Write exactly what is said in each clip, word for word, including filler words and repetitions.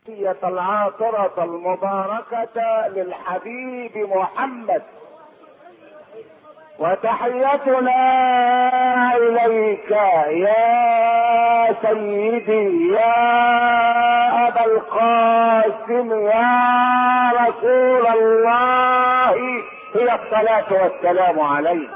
العاطرة المباركة للحبيب محمد، وتحيتنا إليك يا سيدي يا أبا القاسم يا رسول الله، هي الصلاة والسلام عليك.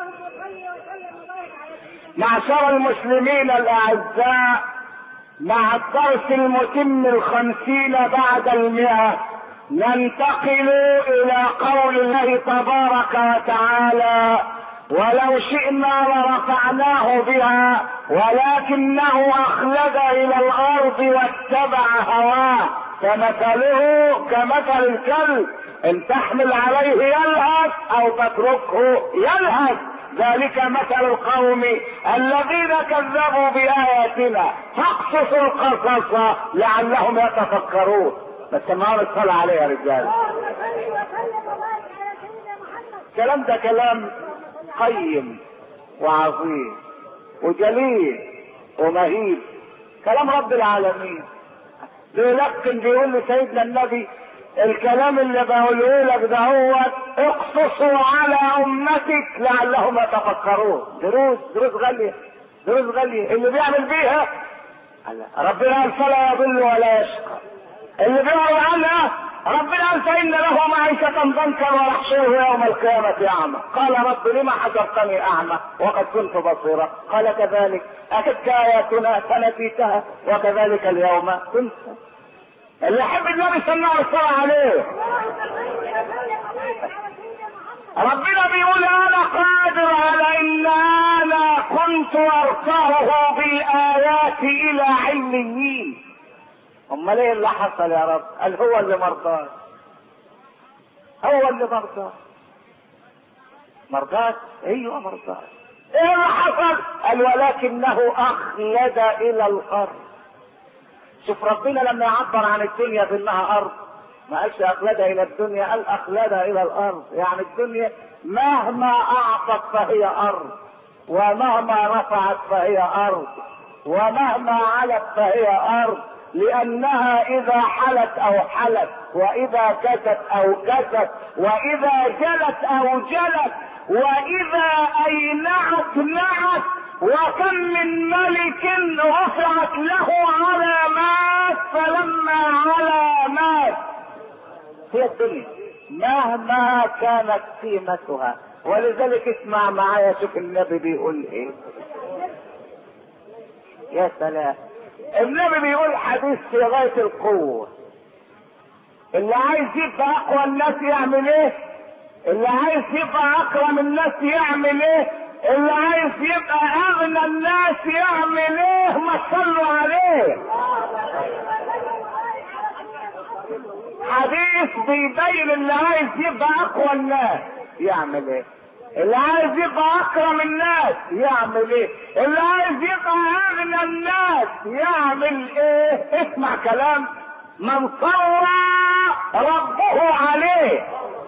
معشر المسلمين الأعزاء، مع الدرس المتم الخمسين بعد المئة ننتقل إلى قول الله تبارك وتعالى: ولو شئنا لرفعناه بها ولكنه أخلد إلى الأرض واتبع هواه فمثله كمثل الكلب إن تحمل عليه يلهث أو تتركه يلهث، ذلك مثل القوم الذين كذبوا بآياتنا فاقصص القصص لعلهم يتفكرون. بس النهار الصلاة عليه يا رجال. الكلام ده كلام قيم وعظيم وجليل ومهيب، كلام رب العالمين. بيلقن بيقول لسيدنا النبي: الكلام اللي بقوله لك ده هو اقصصه على امتك لعلهم يتفكرون. دروس دروس غاليه دروس غاليه اللي بيعمل بيها ربنا قال فلا يضل ولا يشقى، اللي بيعمل عنها ربنا قال فإن له معيشة ضنكا ونحشره يوم القيامة أعمى. قال: رب لما حشرتني أعمى وقد كنت بصيرا؟ قال: كذلك أتتك آياتنا فنسيتها وكذلك اليوم تنسى. اللي يحب النبي صلى الله عليه وسلم عليه ربنا بيقول: انا قادر على ان انا كنت ارفعه بالايات الى عليين. امال ايه اللي حصل يا رب؟ قال: هو اللي مرضاك، هو اللي مرضاك مرضاك ايوه مرضاك. ايه اللي حصل؟ قال: ولكنه اخلد الى الارض. شوف ربنا لما يعبر عن الدنيا بانها ارض ما قالش اخلدها الى الدنيا، قال اخلدها الى الارض. يعني الدنيا مهما اعطت فهي ارض، ومهما رفعت فهي ارض، ومهما علت فهي ارض، لانها اذا حلت او حلت، واذا كست او كست، واذا جلت او جلت، واذا اينعت نعت. وكم من ملك رفعت له علامات فلما علامات. هي الدنيا مهما كانت قيمتها. ولذلك اسمع معايا، شوف النبي بيقول ايه. يا سلام، النبي بيقول حديث في غاية القوة: اللي عايز يبقى اقوى الناس يعمل ايه؟ اللي عايز يبقى اكرم الناس يعمل ايه؟ اللي عايز يبقى اغنى الناس يعمل ايه؟ ما تصلوا عليه. حديث بيبين اللي عايز يبقى اقوى الناس يعمل ايه، اللي عايز يبقى اكرم الناس يعمل ايه، اللي عايز يبقى اغنى الناس يعمل ايه. اسمع كلام من صلى ربه عليه.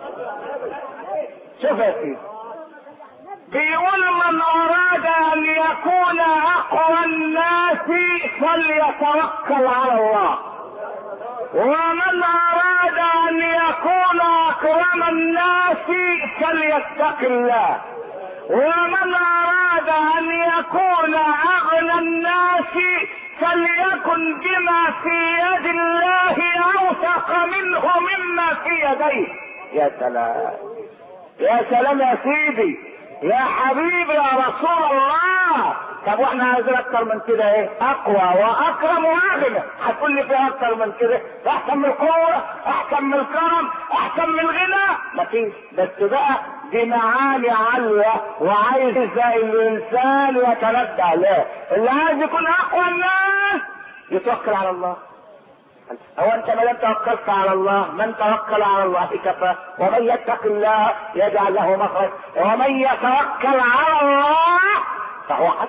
شوف يا سيدي، بيقول: من اراد ان يكون اقوى الناس فليتوكل على الله، ومن اراد ان يكون اكرم الناس فليتق الله، ومن اراد ان يكون اغنى الناس فليكن بما في يد الله اوثق منه مما في يديه. يا سلام يا سلام يا سيدي يا حبيبي يا رسول الله. طب واحنا عايزين اكتر من كده ايه؟ اقوى واكرم واغنى. هتقول لي في اكتر من كده؟ احسن من القوه، احسن من الكرم، احسن من الغنى؟ مفيش. بس بقى دي معاني عاليه وعايز الانسان يتنبه له. اللي عايز يكون اقوى الناس يتوكل على الله. هو انت ما دام توكلت على الله، من توكل على الله كفى، ومن يتق الله يجعل له مخرج، ومن يتوكل على الله فهو حسبه.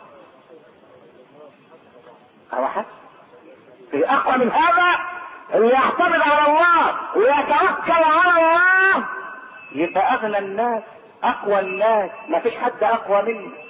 هو حسبه. في اقوى من هذا؟ اللي يعتمد على الله ويتوكل على الله يبقى اغنى الناس، اقوى الناس، ما فيش حد اقوى مني.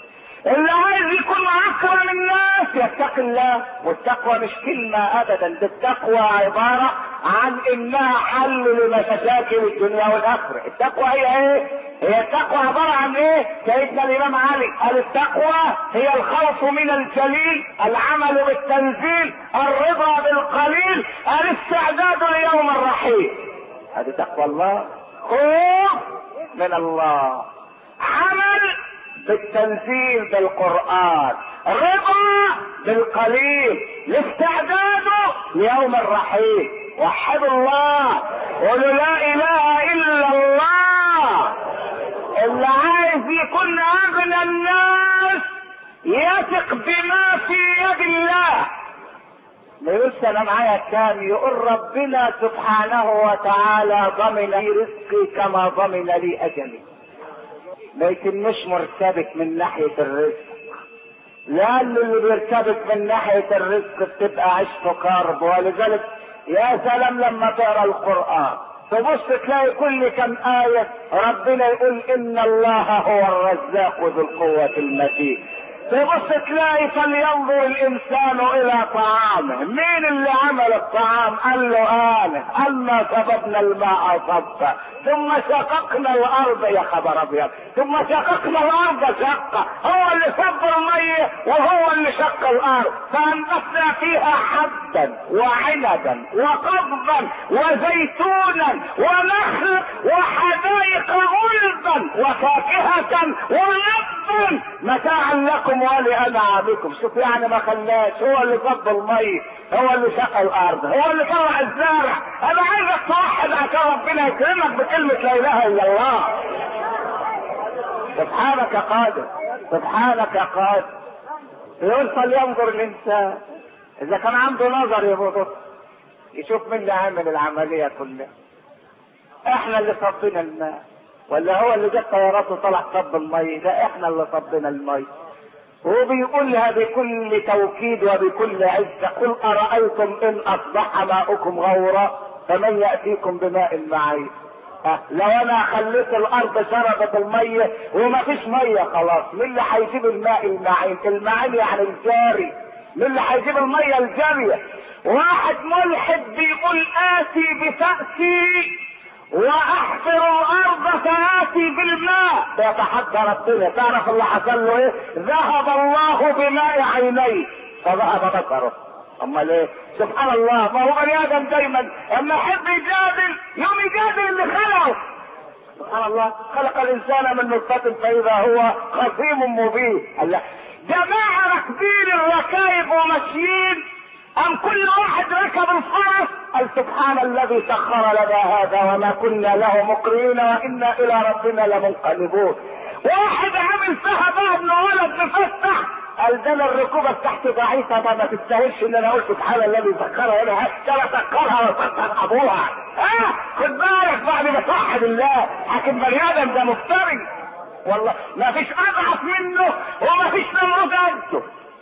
اللي عايز يكون اكرم الناس يتقي الله. والتقوى مش كلمة ابدا، ده التقوى عبارة عن انها حل لمشاكل الدنيا والاخرة. التقوى هي ايه؟ هي التقوى عبارة عن ايه؟ سيدنا الامام علي قال التقوى هي الخوف من الجليل، العمل بالتنزيل، الرضا بالقليل، الاستعداد ليوم الرحيل. هذه تقوى الله، خوف من الله، عمل بالتنزيل بالقرآن، رضا بالقليل، الاستعداد ليوم الرحيل. وحدوا الله، قولوا لا اله الا الله. اللي عايز يكون اغنى الناس يثق بما في يد الله. ما يقولش انا معايا كام، يقول ربنا سبحانه وتعالى ضمن لي رزقي كما ضمن لي اجلي. ما يتمش مرتبك من ناحية الرزق، لأن اللي بيرتبك من ناحية الرزق بتبقى عشت كرب. ولذلك يا سلام لما تقرا القرآن تبص تلاقي كل كم آية ربنا يقول إن الله هو الرزاق ذو القوة المتين. تبص تلاقي فلينظر الانسان الى طعامه. مين اللي عمل الطعام؟ قال له انا. انا سببنا الماء صبا ثم شققنا الارض، يا خبر ابيض، ثم شققنا الارض شقه. هو اللي صب الميه وهو اللي شق الارض، فانبتنا فيها حبا وعنبا وقضبا وزيتونا ونخل وحدائق غلبا وفاكهه ونبا متاعا لكم ولأنعامكم. شوف يعني ما خلاش، هو اللي صب المي، هو اللي شق الارض، هو اللي طلع الزارع. انا عايزك توحد عشان ربنا يكرمك بكلمة لا اله الا الله. سبحانك يا قادر، سبحانك يا قادر. يقول فلينظر الانسان، اذا كان عنده نظر يبص يشوف مين اللي عامل العملية كلها. احنا اللي صبينا الماء ولا هو اللي جاب طيارات وطلع صب المي؟ ده احنا اللي صبينا المي. وبيقولها بكل توكيد وبكل عزة: قل أرأيتم إن أصبح ماؤكم غورا فمن يأتيكم بماء معين. أه لو أنا خليت الأرض شربت المية وما فيش مية خلاص، مين اللي هيجيب الماء المعين؟ المعين يعني الجاري. مين اللي هيجيب المية الجارية؟ واحد ملحد بيقول آتي بفأسي واحفر الارض فاتي بالماء، بيتحدى ربنا. تعرف اللي حصل له ايه؟ ذهب الله بماء عينيه فذهب بصره. امال ايه؟ سبحان الله. ما هو بني ادم دايما اما يحب يجادل يوم يجادل اللي خلقه. سبحان الله، خلق الانسان من نطفة فاذا هو خصيم مبين. الله، جماعة راكبين الركائب وماشيين، ام كل واحد ركب الفرس قال سبحان الذي سخر لنا هذا وما كنا له مقرنين وانا الى ربنا لمنقلبون. واحد عامل فيها بقى ابن ولد مفتح قال ده الركوبه بتاعتي ضعيفه ما تستاهلش ان انا اقول سبحان الذي سخرها لنا، كما سخرها وسخر ابوها. ها خد بالك بعد ما توحد الله. حاكم بني ادم ده مفتري والله، ما فيش اضعف منه وما فيش نمرود قده.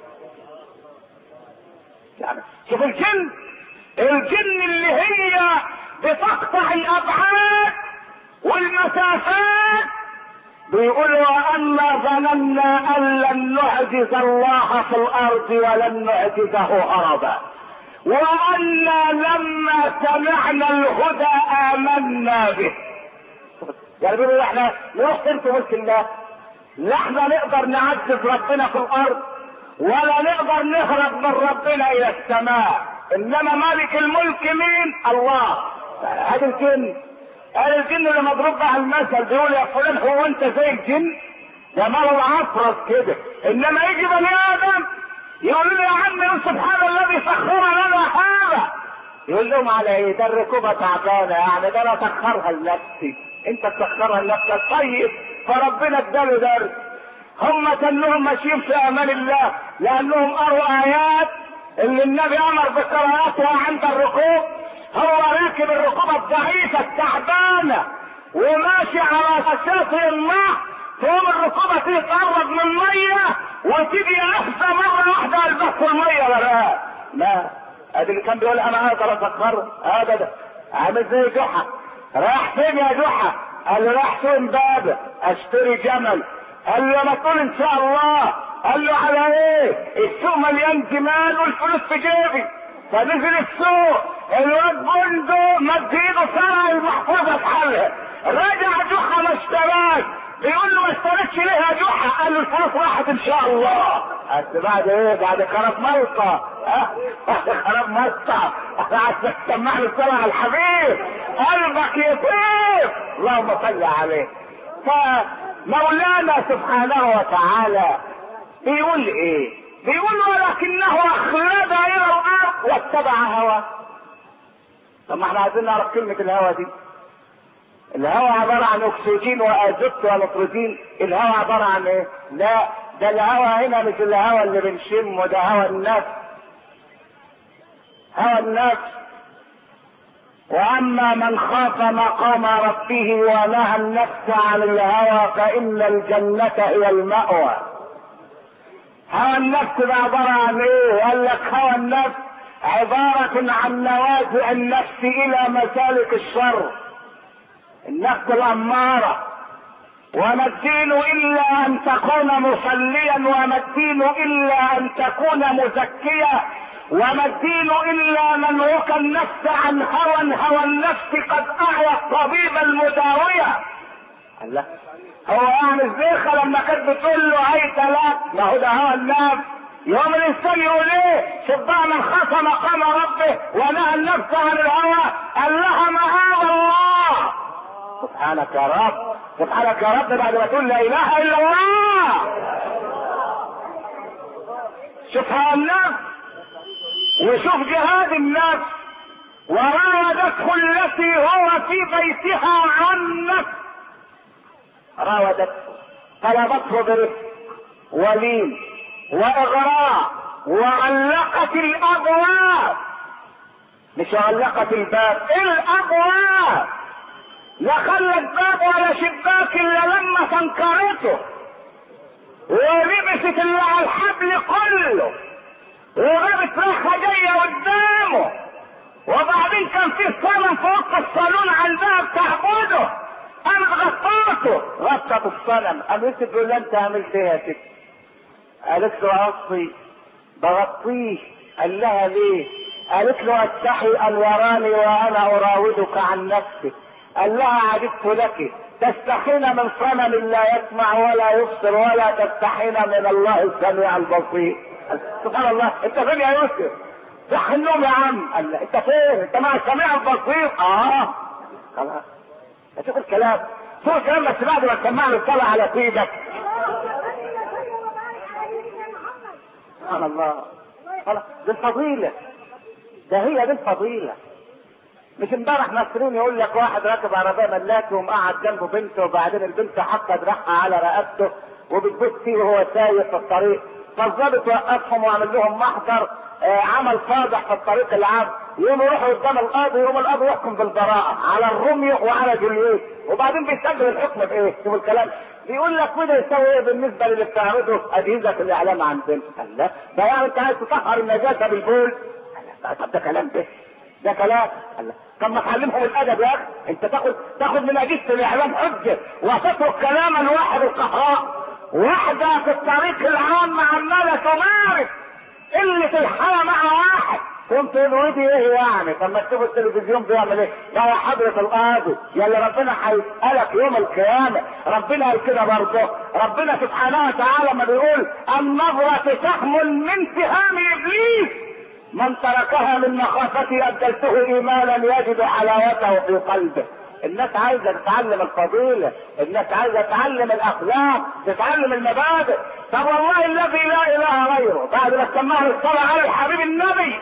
يعني شوف الجن، الجن اللي هي بتقطع الابعاد والمسافات، بيقولوا وأنا ظننا ان لن نعجز الله في الارض ولن نعجزه هربا، وأنا لما سمعنا الهدى آمنا به. يعني بيقولوا احنا نروح تنتوا ملك الله، لا احنا نقدر نعجز ربنا في الارض ولا نقدر نهرب من ربنا الى السماء، انما مالك الملك مين؟ الله. هذا الجن، هذا الجن اللي مضروب على المثل بيقول يا فلان هو انت زي الجن؟ ده ماله عفرس كده. انما يجي بني ادم يقول له يا عم سبحان الذي سخر لنا هذا، يقول لهم على ايه؟ ده الركوبه تعبانه، يعني ده انا سخرها لنفسي، انت تسخرها لنفسك. طيب فربنا اداله درس. هم كانهم ماشيين في امان الله لانهم قروا ايات اللي النبي امر بقراءتها عند الركوب. هو راكب الركوبه الضعيفه التعبانه وماشي على شاطئ الماء، تقوم الركوبه تيجي تقرب من الميه وتيجي نفسها مره واحده البس الميه ولا لا. ادي اللي كان بيقول انا اقدر اسخره. هذا ده عامل زي جحا. رايح فين يا جحا؟ قال له رايح فين بابا؟ اشتري جمل. قال له ما تقول ان شاء الله. قال له على ايه؟ السوق مليان جمال والفلوس في جيبي. فنزل السوق، الواد بندق مد ايده سرق المحفظه في حالها، رجع جحا ما اشتراش، بيقول له ما اشتريتش ليه يا جحا؟ قال له الفلوس راحت ان شاء الله. بس بعد ايه؟ بعد خراب ملطه. ها؟ بعد خراب ملطه. عايزك تسمع له الصلاه على الحبيب، قلبك يطيب. اللهم صل عليه. فمولانا سبحانه وتعالى بيقول ايه؟ بيقول ولكنه اخلد الى الارض واتبع هواه. طب ما احنا عايزين نعرف كلمة الهوى دي. الهوى عبارة عن اكسجين وازوت ونيتروجين. الهوى عبارة عن ايه؟ لا، ده الهوى هنا مش الهوى اللي بنشمه، ده هوى النفس. هوى النفس. واما من خاف مقام ربه ونهى النفس عن الهوى فان الجنة هي المأوى. هوى النفس ده عبارة عن ايه؟ قال لك هوى النفس عبارة عن نوازع النفس الى مسالك الشر. النفس الامارة. وما الدين الا ان تكون مصليا، وما الدين الا ان تكون مزكيا، وما الدين الا منعك النفس عن هوى. هوى النفس قد اعيا الطبيب المداوية. الله، هو يعني الزيخة لما كانت بتقول له هيت لك، ما هو ده هوى النفس. يوم الانسان يقول ايه؟ شوف بقى من خاف مقام ربه ونهى النفس عن الهوى قال لها معاذ الله. سبحانك يا رب، سبحانك يا رب، بعد ما تقول لا اله الا الله. شوف هوى النفس وشوف جهاد النفس. وراودته التي هو في بيتها عن نفس. راودته، طلبته برفق ولين واغراء، وغلقت الابواب. مش غلقت الباب، الابواب. لا خلت باب ولا شباك الا لما تنكرته، ولبست اللي على الحبل كله، وجابت ريحه جايه قدامه، وبعدين كان في صنم في وسط الصالون عندها بتعبده، قامت غطاته، غطت الصنم. قامت تقول له انت عملت ايه يا ست؟ قالت له اغطي. بغطيه. قال لها ليه؟ قالت له استحي ان يراني وانا اراودك عن نفسي. قال لها عجبت لك، تستحين من صنم لا يسمع ولا يبصر، ولا تستحين من الله السميع البصير. سبحان الله. انت فين يا يوسف؟ صح النوم يا عم. قال له انت فين؟ انت مع السميع البصير. اه خلاص. شوف الكلام، شوف الكلام. بس بعد ما تسمع له الصلاه على سيدك. سبحان الله. خلاص، دي الفضيله، ده هي دي الفضيله. مش امبارح ناصرين يقول لك واحد راكب عربيه ملاكي ومقعد جنبه بنته، وبعدين البنت حاطه دراعها على رقبته وبتبص فيه وهو سايق في الطريق، فالظابط وقفهم وعمل لهم محضر. آه عمل فاضح في الطريق العام. يقوموا يروحوا قدام القاضي، يقوم القاضي يحكم بالبراءه على الروميو وعلى جولييت، وبعدين بيسجل الحكم بايه؟ شوفوا الكلام. بيقول لك وده يسوي ايه بالنسبه للي بتعرضه اجهزه الاعلام عندنا؟ قال لا، ده يعني انت عايز تطهر النجاسه بالبول؟ قال طب ده كلام ده ده كلام. قال لا، طب ما تعلمهم الادب يا اخي. انت تاخد تاخد من اجهزه الاعلام حجه وتترك كلام الواحد القهار. واحده في الطريق العام عماله تمارس قله الحياه مع واحد، كنت ودي ايه يعني؟ طب ما تشوف التلفزيون بيعمل ايه؟ يا حضرة القاضي يا اللي ربنا هيسألك يوم القيامة. ربنا قال كده برضه. ربنا سبحانه وتعالى ما بيقول النظرة سهم من سهام ابليس، من تركها من مخافتي ابدلته ايمانا يجد حلاوته في قلبه. الناس عايزه تتعلم الفضيله، الناس عايزه تتعلم الاخلاق، تتعلم المبادئ. طب والله الذي لا اله غيره، بعد ما سمعنا الصلاه على الحبيب النبي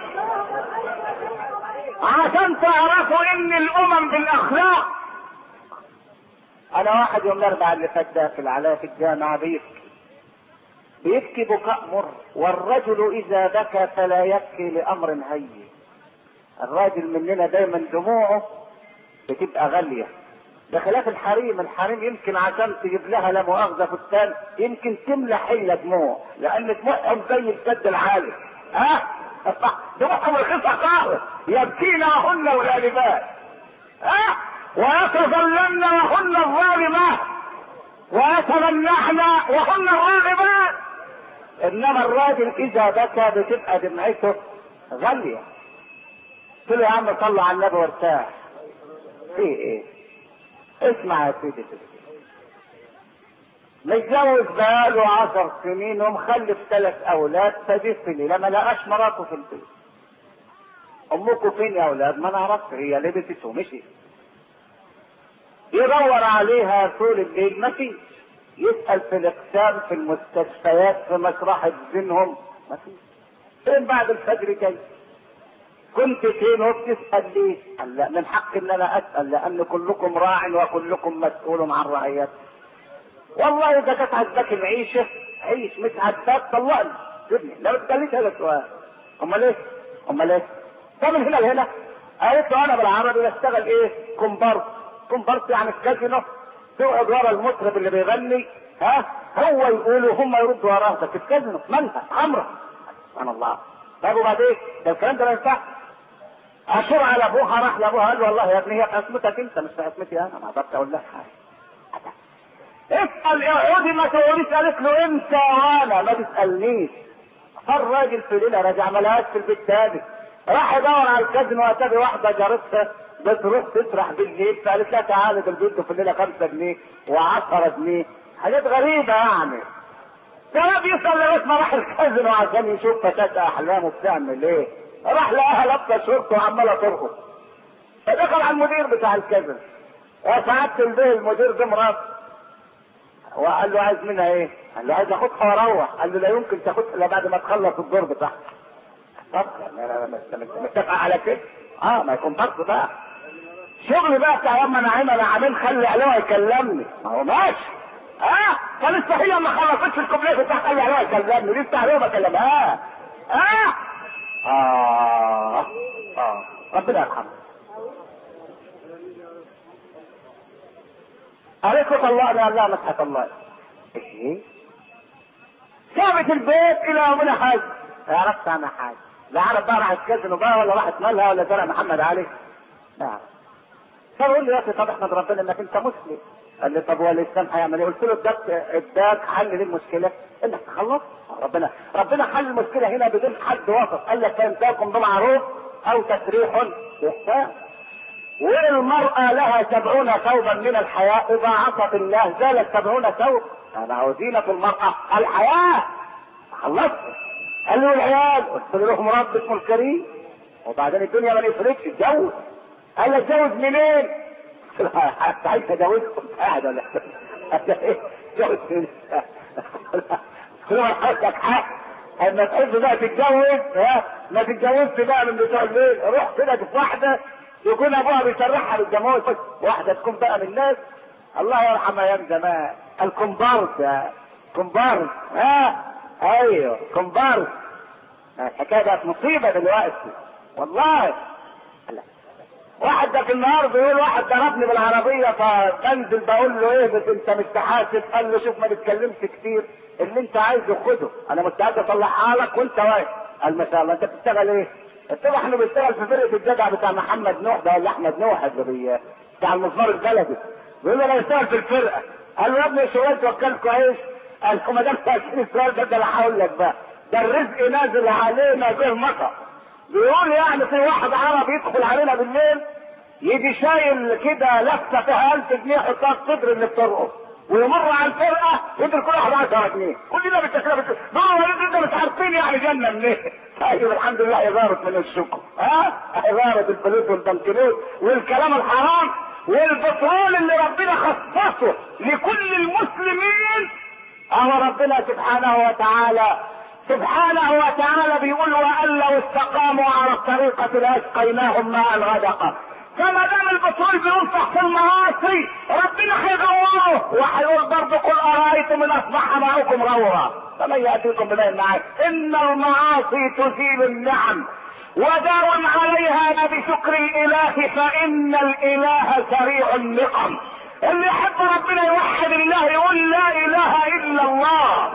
عشان تعرفوا ان الامم بالاخلاق. انا واحد يوم الاربعاء اللي فات ده في العلاء في الجامعه بيبكي بيبكي بكاء مر، والرجل اذا بكى فلا يبكي لامر هين. الراجل مننا دايما دموعه بتبقى غاليه، بخلاف الحريم. الحريم يمكن عشان تجيب لها لا مؤاخذه فستان يمكن تملى حله دموع، لان دموعهم زي السد العالي. ها أه؟ دموعهم رخيصه خالص. يبكين وهن الغالبات، ها أه؟ ويتظلمن وهن الظالمات، ويتمنحن وهن الراغبات. انما الراجل اذا بكى بتبقى دمعته غاليه. قلت له يا عم صل على النبي وارتاح. في ايه؟ اسمع يا سيدي، متجوز بقاله عشر سنين ومخلف ثلاث اولاد، فدفني لما لقاش مراته في البيت. امكم فين يا اولاد؟ ما نعرفش، هي لبست ومشي. يدور عليها طول الليل ما فيش، يسأل في الاقسام في المستشفيات في مشرحة دينهم ما فيش. فين بعد الفجر جاي؟ كنت فين وبتسأل ليه؟ قال لا، من حق ان انا اسأل لان كلكم راع وكلكم مسؤول عن رعيته. والله اذا كانت عجباك العيشة عيش، مش عجباك طلقني سيبني، لا بتسأليش هذا السؤال. امال ايه؟ امال ايه؟ طب من هنا لهنا قالت له انا بالعربي بشتغل ايه؟ كومبارس. كومبارس يعني الكازينو، تقعد ورا المطرب اللي بيغني، ها هو يقول وهم يردوا وراه. ده في الكازينو مالها عمره. سبحان الله. طب وبعدين ده الكلام ده ما ينفعش. اشور على ابوها، راح لابوها قال له والله يا ابني هي في عصمتك انت مش في عصمتي انا، ما اقدرش اقول لك حاجه. اسال اقعدي ما تقوليش. قالت له انت وانا ما تسالنيش. فالراجل في ليله رجع ما لقاش في البيت تاني، راح يدور على الكازينو واتابع واحده جارتها بتروح تسرح بالليل، فقالت لها تعالى ده البيت في الليله خمسة جنيه وعشرة جنيه، حاجات غريبه يعني. كان بيسال لغايه ما راح الكازينو عشان يشوف فتاه احلامه بتعمل ايه، راح لقاها لابسه شورت وعماله ترقص. فدخل على المدير بتاع الكازينو وسعادة البيه المدير ده مرات، وقال له عايز منها ايه؟ قال له عايز اخدها واروح. قال له لا يمكن تاخدها الا بعد ما تخلص الدور بتاعها. طب انا متفق على كده؟ اه ما يكون برضه بقى شغل بقى بتاع ياما نعيم انا عامل خلي علوه يكلمني. ما هو ماشي. اه كان الصحيح ما خلصتش الكوبليه بتاع خلي علوه يكلمني، دي بتاع علوه بكلمها. اه اه اه ربنا يرحمه. قالت له طلقني. قال لا مش هطلقني. ايه؟ سابت البيت الى يومنا حاجه. ما عرفت عنها حاجه، لا عرف بقى راحت كازينو بقى ولا راحت مالها ولا زرع محمد علي. لا فقول لي يا اخي طب احمد ربنا انك انت مسلم. قال لي طب هو الاسلام هيعمل ايه؟ قلت له اداك اداك حل للمشكله انك تخلص. ربنا ربنا حل المشكله هنا بدون حد وسط. قال لك فانتاكم بمعروف او تسريح باحسان. والمرأة لها سبعون ثوبا من الحياء، إذا عصت الله زالت سبعون ثوب. هذا هو زينة المرأة الحياء. خلصت. قال له العيال، قلت له لهم رب اسمه الكريم. وبعدين الدنيا ما نفرقش اتجوز. قال لي اتجوز منين؟ قلت له حتى عايز اتجوزكم قاعد ولا ايه؟ اتجوز منين؟ قلت له حضرتك حق اما تحب بقى تتجوز ها ما تتجوزش بقى من بتوع الليل. روح كده في واحده يكون ابوها بيسرحها بالجمال، واحده تكون بقى من الناس الله يرحم ايام زمان الكومبارس. يا كومبارس ها ايوه كومبارس. الحكايه بقت مصيبه دلوقتي والله. واحد ده في النهار بيقول واحد ضربني بالعربيه فبنزل بقول له ايه بس انت مش تحاسب. قال له شوف ما تتكلمش كتير، اللي انت عايزه خده انا مستعد اطلعها لك وانت واقف. قال ما شاء الله انت بتشتغل ايه؟ قلت له احنا بنشتغل في فرقه الجدع بتاع محمد نوح ده ولا احمد نوح اللي بتاع المزمار البلدي. بيقول له انا بشتغل في الفرقه. قال له يا ابني شغال توكل كويس. قال له ما دام سالتني السؤال ده انا هقول لك بقى ده الرزق نازل علينا زي المطر. بيقول يعني في واحد عربي يدخل علينا بالليل يجي شايل كده لفه فيها ألف جنيه يحطها في صدر اللي بترقص ويمر على الفرقه يدي كل واحد عشرة جنيه. كلنا بالتكلفه دول انتوا مش عارفين يعني جنه منين. طيب الحمد لله إدارة من الشكر ها إدارة الفلوس والبنكنوت والكلام الحرام والبترول اللي ربنا خصصه لكل المسلمين. اهو ربنا سبحانه وتعالى سبحانه وتعالى بيقول وان لو استقاموا على الطريقة لاسقيناهم ماء غدقا. فما دام البترول بينفق في المعاصي ربنا هيغوره وهيقول برضه قل ارايتم ان اصبح ماؤكم غورا فمن ياتيكم بماء معين. ان المعاصي تزيل النعم ودار عليها بشكر الاله فان الاله سريع النقم. اللي يحب ربنا يوحد الله يقول لا اله الا الله.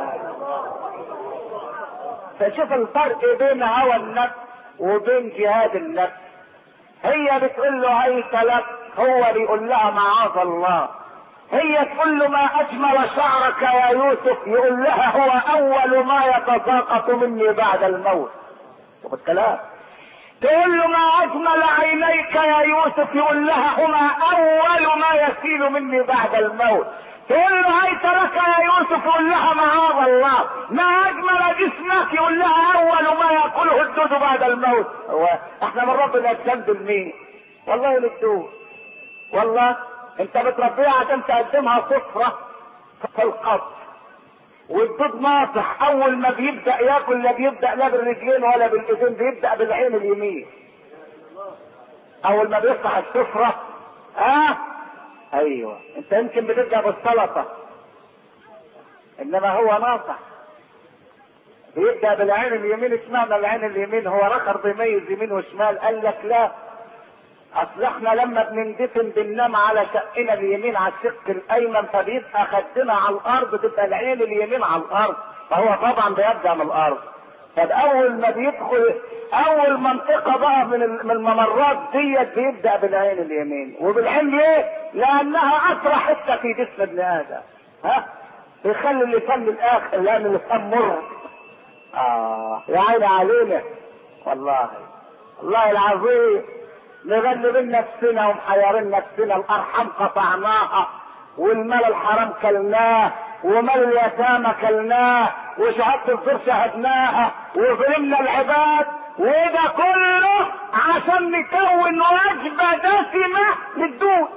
فشوف الفرق بين هوى النفس وبين جهاد النفس. هي بتقول له هيت لك، هو بيقول لها معاذ الله. هي تقول له ما اجمل شعرك يا يوسف، يقول لها هو اول ما يتساقط مني بعد الموت. شوف الكلام. تقول له ما اجمل عينيك يا يوسف، يقول لها هما اول ما يسيل مني بعد الموت. تقول له هيت لك يا يوسف، يقول لها معاذ الله. ما اجمل جسمك، يقول لها اول ما ياكله الدود بعد الموت. هو احنا من ربنا نتسندل مين؟ والله للدود. والله انت بتربيها عشان تقدمها صفرة في القبر، والدود ناصح اول ما بيبدأ ياكل لا بيبدأ لا بالرجلين ولا بالايدين، بيبدأ بالعين اليمين. اول ما بيفتح السفرة اه ايوه انت يمكن بتبدأ بالسلطة، انما هو ناصح بيبدأ بالعين اليمين. اشمعنى العين اليمين؟ هو رخر بيميز يمين وشمال. قال لك لا، اصل احنا لما بنندفن بننام على شقنا اليمين على الشق الايمن، فبيبقى خدنا على الارض، تبقى العين اليمين على الارض، فهو طبعا بيبدا من الارض. طب اول ما بيدخل اول منطقه بقى من من الممرات ديت بيبدا بالعين اليمين. وبالعين ليه؟ لانها اسرع حته في جسم ابن ادم. ها بيخلي اللسان للاخر، لان اللسان مر. اه يا عيني علينا والله، والله العظيم نغلبين نفسنا ومحيرين نفسنا. الارحام قطعناها، والمال الحرام كلناه، ومال اليتامى كلناه، وشهادة الزور شهدناها، وظلمنا العباد، وده كله عشان نكون وجبة دسمة للدود.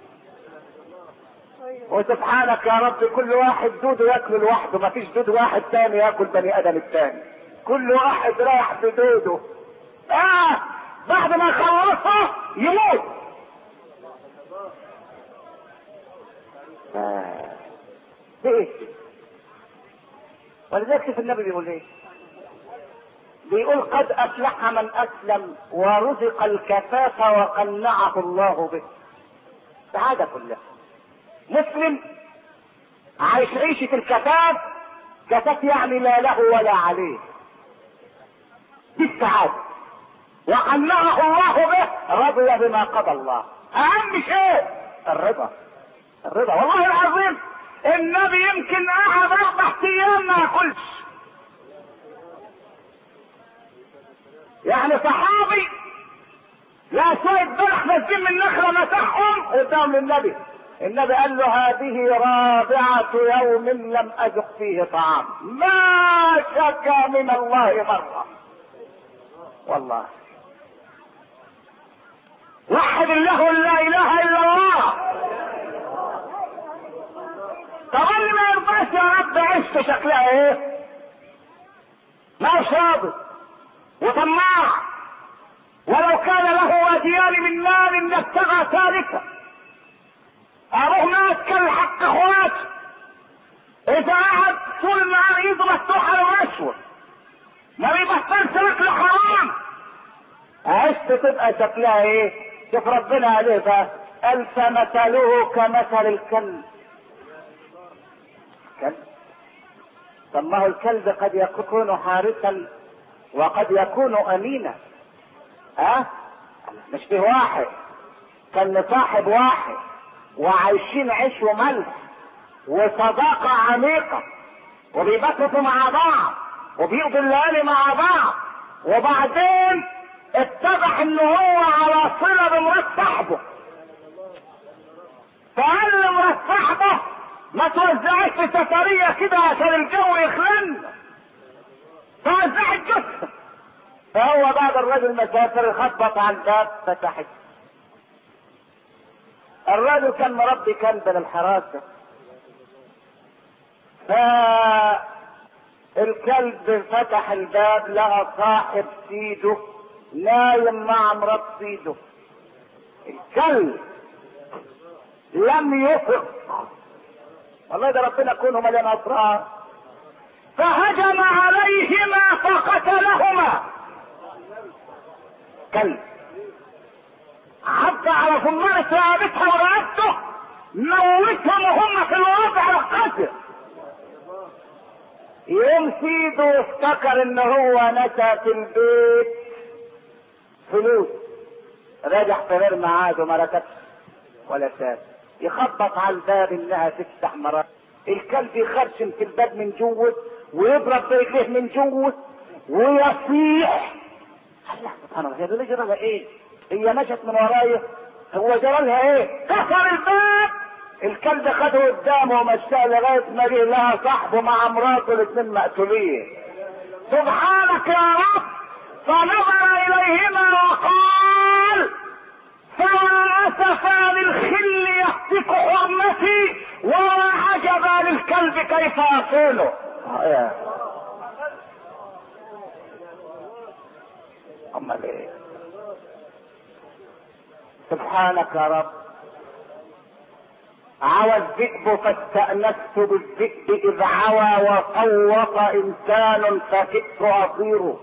وسبحانك يا رب كل واحد دود ياكل لوحده، مفيش دود واحد تاني ياكل بني ادم التاني، كل واحد رايح بدوده. اه بعد ما يخلصه يموت. آه. ايه ولذلك في النبي بيقول ايه؟ بيقول قد افلح من اسلم ورزق الكفاف وقنعه الله به. السعادة كلها. مسلم عايش عيشة الكفاف، كفاف يعني لا له ولا عليه، دي السعادة. وقنعه الله به، رضي بما قضى الله. اهم شيء الرضا، الرضا. والله العظيم النبي يمكن قعد اربع ايام ما ياكلش. يعني صحابي لا شوية بلح نازلين من نخلة مسحهم قدام النبي، النبي قال له هذه رابعة يوم لم اذق فيه طعام، ما شكى من الله مرة. والله وحد الله لا اله الا الله. طب اللي ما يرضاش يا رب عيشته شكلها ايه؟ ما شاطر وطماع، ولو كان له واديان من مال لابتغى ثالثا. ابوه ماسك الحق اخواته، اذا قعد طول النهار ايده مفتوحه للرشوه، ما بيبطلش اكل حرام، عيشته تبقى شكلها ايه؟ شوف ربنا عليه بقى قال فمثله كمثل الكلب. كلب؟ طب ما هو الكلب قد يكون حارسا وقد يكون امينا. ها أه؟ مش فيه واحد كان مصاحب واحد وعايشين عيش وملح وصداقة عميقة، وبيبسطوا مع بعض وبيقضوا الليالي مع بعض، وبعدين اتضح ان هو على صلة بمرات صاحبه، فقال لمرات صاحبه ما توزعش في سفرية كده عشان الجو يخلن، فوزعت جثة. فهو بعد الرجل مسافر خبط على الباب فتحت. الرجل كان مربي كلب للحراسة، فالكلب فتح الباب لقى صاحب سيده نايم مع مرات سيده. الكلب لم يفق، والله ده ربنا كونه مليان اسرار، فهجم عليهما فقتلهما. كلب عض على ثمار ثابتها ورقبته، موتهم وهم في الوضع القتل. يوم سيده افتكر ان هو نسى في البيت فلوس، رجع في غير ميعاده ما ركبش ولا ساب. يخبط على الباب انها تفتح مرات، الكلب يخرشم في الباب من جوه ويضرب برجليه من جوه ويصيح. الله سبحان الله، هي دي جرى لها ايه؟ هي مشت من ورايا، هو جرى لها ايه؟ كسر الباب. الكلب خده قدامه ومشاه لغايه ما جه لها صاحبه مع مراته الاثنين مقتولين. سبحانك يا رب. فنظر اليهما وقال فيا اسفا للخل يهتك حرمتي ولا عجبا للكلب كيف يصونه. امال ايه؟ سبحانك يا رب. عوى الذئب فاستأنست بالذئب إذ عوى وصوت إنسان فكئت أطير.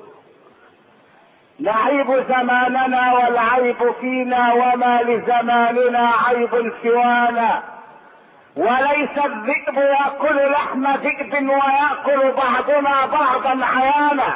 نعيب زماننا والعيب فينا وما لزماننا عيب سوانا. وليس الذئب يأكل لحم ذئب ويأكل بعضنا بعضا عيانا.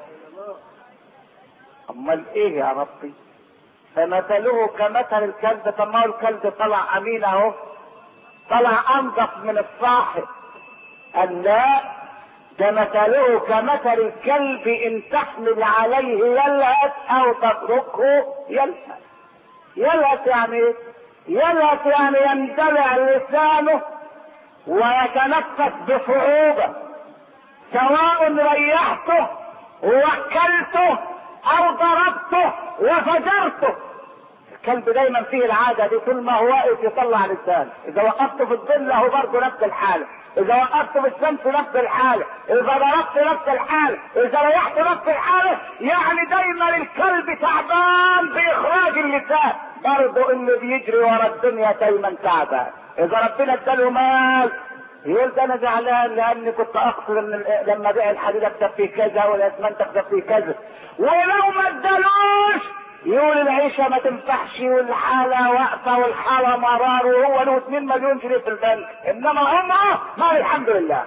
أمال إيه يا ربي؟ فمثله كمثل الكلب. طب ما هو الكلب طلع أمين أهو، طلع انضف من الصاحب. قال لا، ده مثله كمثل الكلب ان تحمل عليه يلهث او تتركه يلهث. يلهث يعني ايه؟ يلهث يعني يندلع لسانه ويتنفس بصعوبة، سواء ريحته ووكلته او ضربته وفجرته. الكلب دايما فيه العاده دي، طول ما هو واقف يطلع لسانه. اذا وقفته في الظل هو برضه نفس الحاله، اذا وقفته في الشمس نفس الحاله، اذا ضربته نفس الحاله، اذا ريحته نفس الحاله. يعني دايما الكلب تعبان باخراج اللسان. برضه اللي بيجري ورا الدنيا دايما تعبان. اذا ربنا اداله مال يقول ده انا زعلان لاني كنت اقصد ان لما بيع الحديد اكسب فيه كذا والاسمنت اكسب فيه كذا. ولو ما ادالوش يقول العيشه ما تنفعش والحاله واقفه والحاله مرار وهو له اتنين مليون جنيه في البنك، انما هم ما الحمد لله.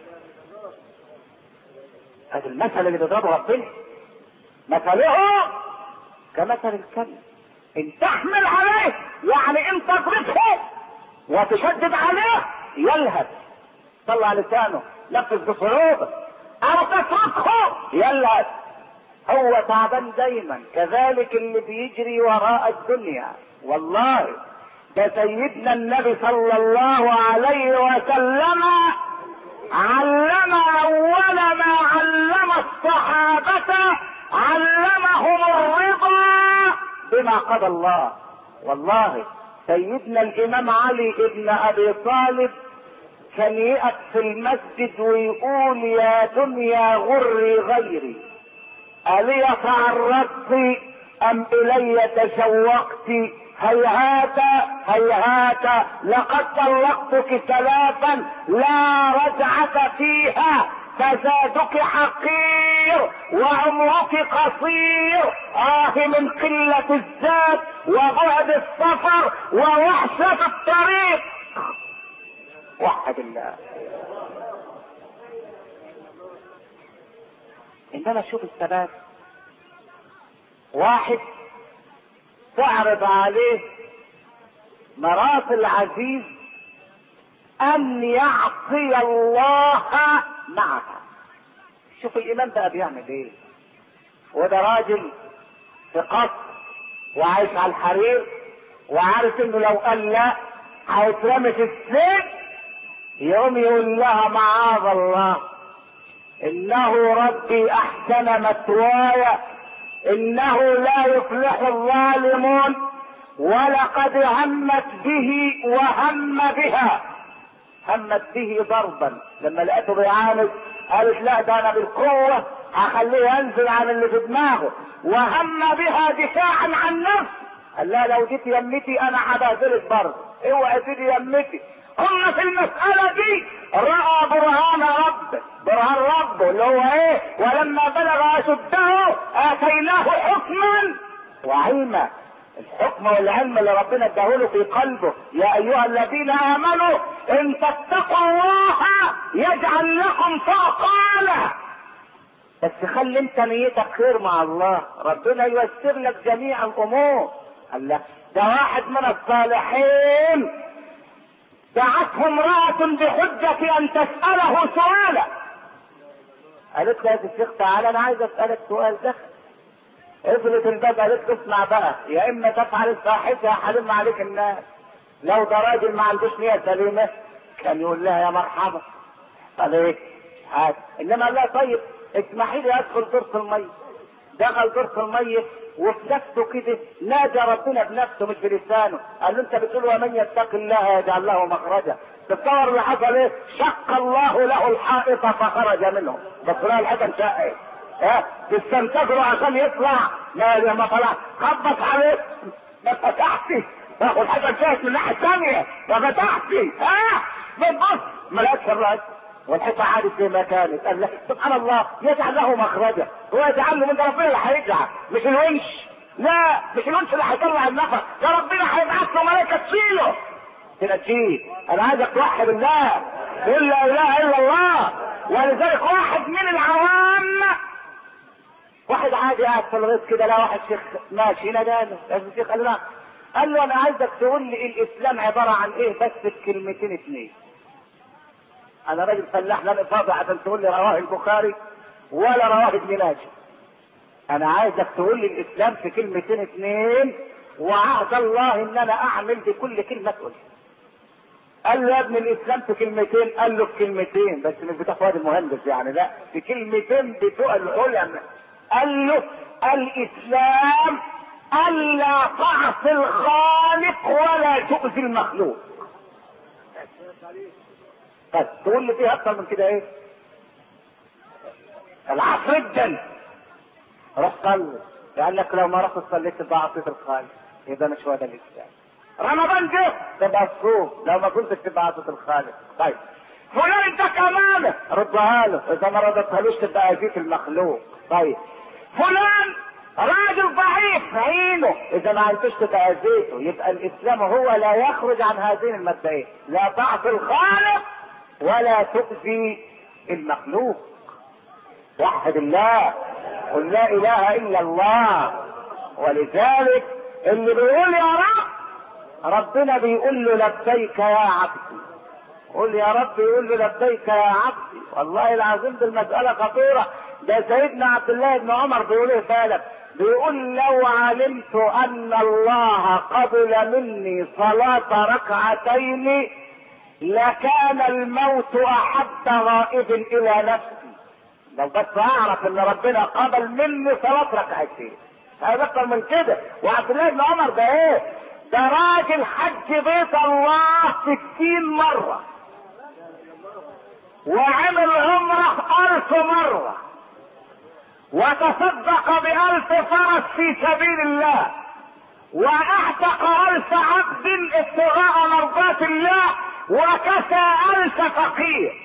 هذا المثل اللي بيضربه ربنا، مثله كمثل الكلب ان تحمل عليه يعني ان تضربه وتشدد عليه يلهث، طلع لسانه نفس بصعوبه، او تتركه يلهث، هو تعبان دايما. كذلك اللي بيجري وراء الدنيا. والله ده سيدنا النبي صلى الله عليه وسلم علم اول ما علم الصحابة علمهم الرضا بما قضى الله. والله سيدنا الامام علي ابن ابي طالب كان يقف في المسجد ويقول يا دنيا غري غيري ألي تعرضت أم إلي تشوقت هيهات هيهات لقد طلقتك ثلاثا لا رجعة فيها فزادك حقير وعمرك قصير. آه من قلة الزاد وبعد السفر ووحشة الطريق. وحد الله. انما شوف الثبات، واحد تعرض عليه مرات العزيز ان يعصي الله معها. شوف الامام بقى بيعمل ايه. وده راجل في قصر وعايش على الحرير وعارف انه لو قال لا هيترمي في السجن، يقوم يقول لها معاذ الله انه ربي احسن مثواي انه لا يفلح الظالمون ولقد همت به وهم بها. همت به ضربا لما لقيته بيعاند قالت لا ده انا بالقوه هخليه ينزل عن اللي في دماغه. وهم بها دفاعا عن نفسه، قال لا لو جيت يمتي انا هبهدلك برضه، اوعى تيجي يمتي. قلنا في المسألة دي رأى برهان ربه، برهان ربه اللي هو ايه؟ ولما بلغ اشده اتيناه حكما وعلما. الحكم والعلم اللي ربنا اداهوله في قلبه. يا ايها الذين امنوا ان تتقوا الله يجعل لكم فرقانا. بس خلي انت نيتك خير مع الله، ربنا ييسر لك جميع الامور. الله ده واحد من الصالحين دعته امرأة بحجة ان تسأله سؤالا. قالت له يا الشيخ تعالى انا عايز اسألك سؤال. دخل قفلت الباب، قالت له اسمع بقى، يا اما تفعل الفاحشة يا حلم عليك الناس. لو ده راجل ما عندوش نية سليمة كان يقول لها يا مرحبا. قال ايه حاجة، انما قال لها طيب اسمحي لي ادخل دورة المية. دخل دورة المية وفي نفسه كده نادى ربنا بنفسه مش بلسانه. قال له انت بتقول ومن يتق الله يجعل له مخرجا. تتصور اللي حصل ايه؟ شق الله له الحائط فخرج منه. بس لا الحكم شق ايه؟ ها تستنتجروا عشان يطلع ما ما طلع. خبط عليه ما فتحتي. والحكم شاهد من الناحية الثانية ما فتحتي. ها بتبص ما لقتش الراجل والحيطة عادت زي ما كانت. قال له سبحان الله يجعل له مخرجا. هو يجعل له من ربنا اللي هيجعل مش الونش. لا مش الونش اللي هيطلع النفس، ده ربنا هيبعث له ملائكة تشيله. تنجيه. انا عايزك توحد الله قل لا اله الا الله. ولذلك واحد من العوام، واحد عادي قاعد في الغيط كده، لا واحد شيخ ماشي ناداله الشيخ قال له قال له انا عايزك تقول لي الاسلام عباره عن ايه بس بكلمتين اثنين. انا راجل فلاح لا فاضي عشان تقول لي رواه البخاري ولا رواه ابن ماجه. انا عايزك تقول لي الاسلام في كلمتين اثنين وعهد الله ان انا اعمل بكل كلمه تقولها. قال له يا ابن الاسلام في كلمتين. قال له في كلمتين بس مش بتوع فؤاد المهندس يعني، لا في كلمتين بتوع العلماء. قال له الاسلام الا تعصي الخالق ولا تؤذي المخلوق. طيب تقول لي فيها اكتر من كده ايه؟ العصر الدم روح صلي. قال لك لو ما رحت صليت تبقى عصيت الخالق، يبقى مش هو ده الاسلام. رمضان جه تبقى الصوم، لو ما كنتش تبقى عصيت الخالق. طيب فلان اداك امانه ردها له، اذا ما ردتهالوش تبقى اذيت المخلوق. طيب فلان راجل ضعيف عينه، اذا ما عرفتش تبقى اذيته. يبقى الاسلام هو لا يخرج عن هذين المبدئين، لا تعصي الخالق ولا تؤذي المخلوق. وحد الله قل لا اله الا الله. ولذلك اللي بيقول يا رب ربنا بيقول له لبيك يا عبدي. قول يا رب يقول له لبيك يا عبدي. والله العظيم دي المسألة خطيرة. ده سيدنا عبد الله بن عمر بيقول ايه بالك؟ بيقول لو علمت ان الله قبل مني صلاة ركعتين لكان الموت احب غائب الى نفسي. لو بس اعرف ان ربنا قبل مني صلاة ركعتين هذا اكتر من كده. وعبد الله بن عمر ده ايه؟ ده راجل حج بيت الله ستين مرة وعمل عمره الف مرة وتصدق بألف فرس في سبيل الله واعتق الف عبد ابتغاء مرضات الله وكسى الف فقير.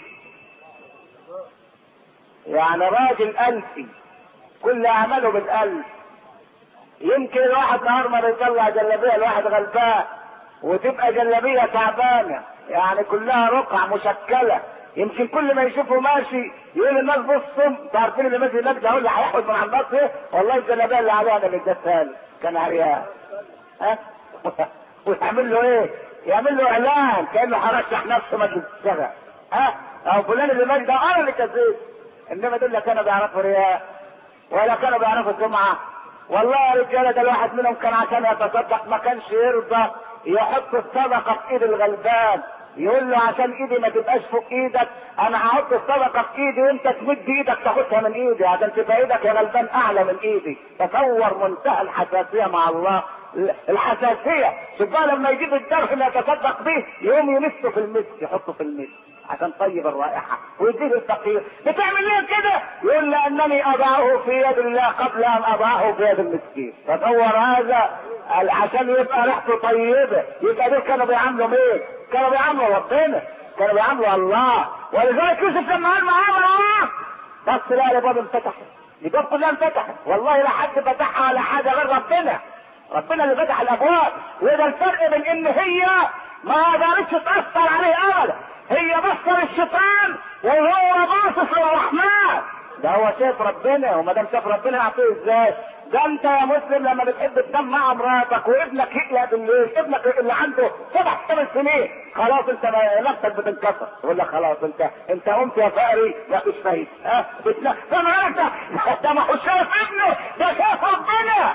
يعني راجل الفي كل اعماله بالالف. يمكن الواحد نهار ما يطلع جلابيه الواحد غلبان وتبقى جلابيه تعبانه يعني كلها رقع مشكله. يمكن كل ما يشوفه ماشي يقول الناس بصوا عارفين اللي ماشي هناك ده هو اللي هيحوز من عند ايه؟ والله الجلابيه اللي عليها انا اللي اديتها له كان عريان. ها ويعمل له ايه؟ يعمل له اعلان كانه هرشح نفسه مجلس الشغل. ها او فلان اللي ماشي ده انا اللي كذبت. انما دول لا كانوا بيعرفوا رياء ولا كانوا بيعرفوا الجمعه. والله يا رجاله ده الواحد منهم كان عشان يتصدق ما كانش يرضى يحط الصدقه في ايد الغلبان. يقول له عشان ايدي ما تبقاش فوق ايدك انا هحط الصدقه في ايدي وانت تمد ايدك تاخدها من ايدي عشان تبقى ايدك يا غلبان اعلى من ايدي. تصور منتهى الحساسيه مع الله. الحساسيه شوف بقى لما يجيب الدرهم يتصدق به يقوم يمسه في المس يحطه في المس عشان طيب الرائحه ويديه الفقير. بتعمل ليه كده؟ يقول لانني اضعه في يد الله قبل ان اضعه في يد المسكين. تصور هذا عشان يبقى ريحته طيبه. يبقى دول كانوا بيعاملوا مين؟ كانوا بيعاملوا ربنا، كانوا بيعاملوا الله. ولذلك يوسف لما قال معامل الله بص لا الابواب انفتحت، الابواب كلها انفتحت. والله لا حد فتحها على حاجه غير ربنا. ربنا اللي فتح الابواب. وده الفرق بين ان هي ما قدرتش تاثر عليه ابدا. هي بصر الشيطان وهو باصص للرحمن. ده هو شايف ربنا وما دام شاف ربنا يعطيه ازاي؟ ده انت يا مسلم لما بتحب تنام مع مراتك وابنك يقلق بالليل، ابنك اللي عنده سبع ثمان سنين خلاص انت نفسك بتنكسر، يقول لك خلاص انت انت قمت يا فقري، لا مش فايت ها بتنام، فما انت ده ما هو شايف ابنه، ده شايف ربنا،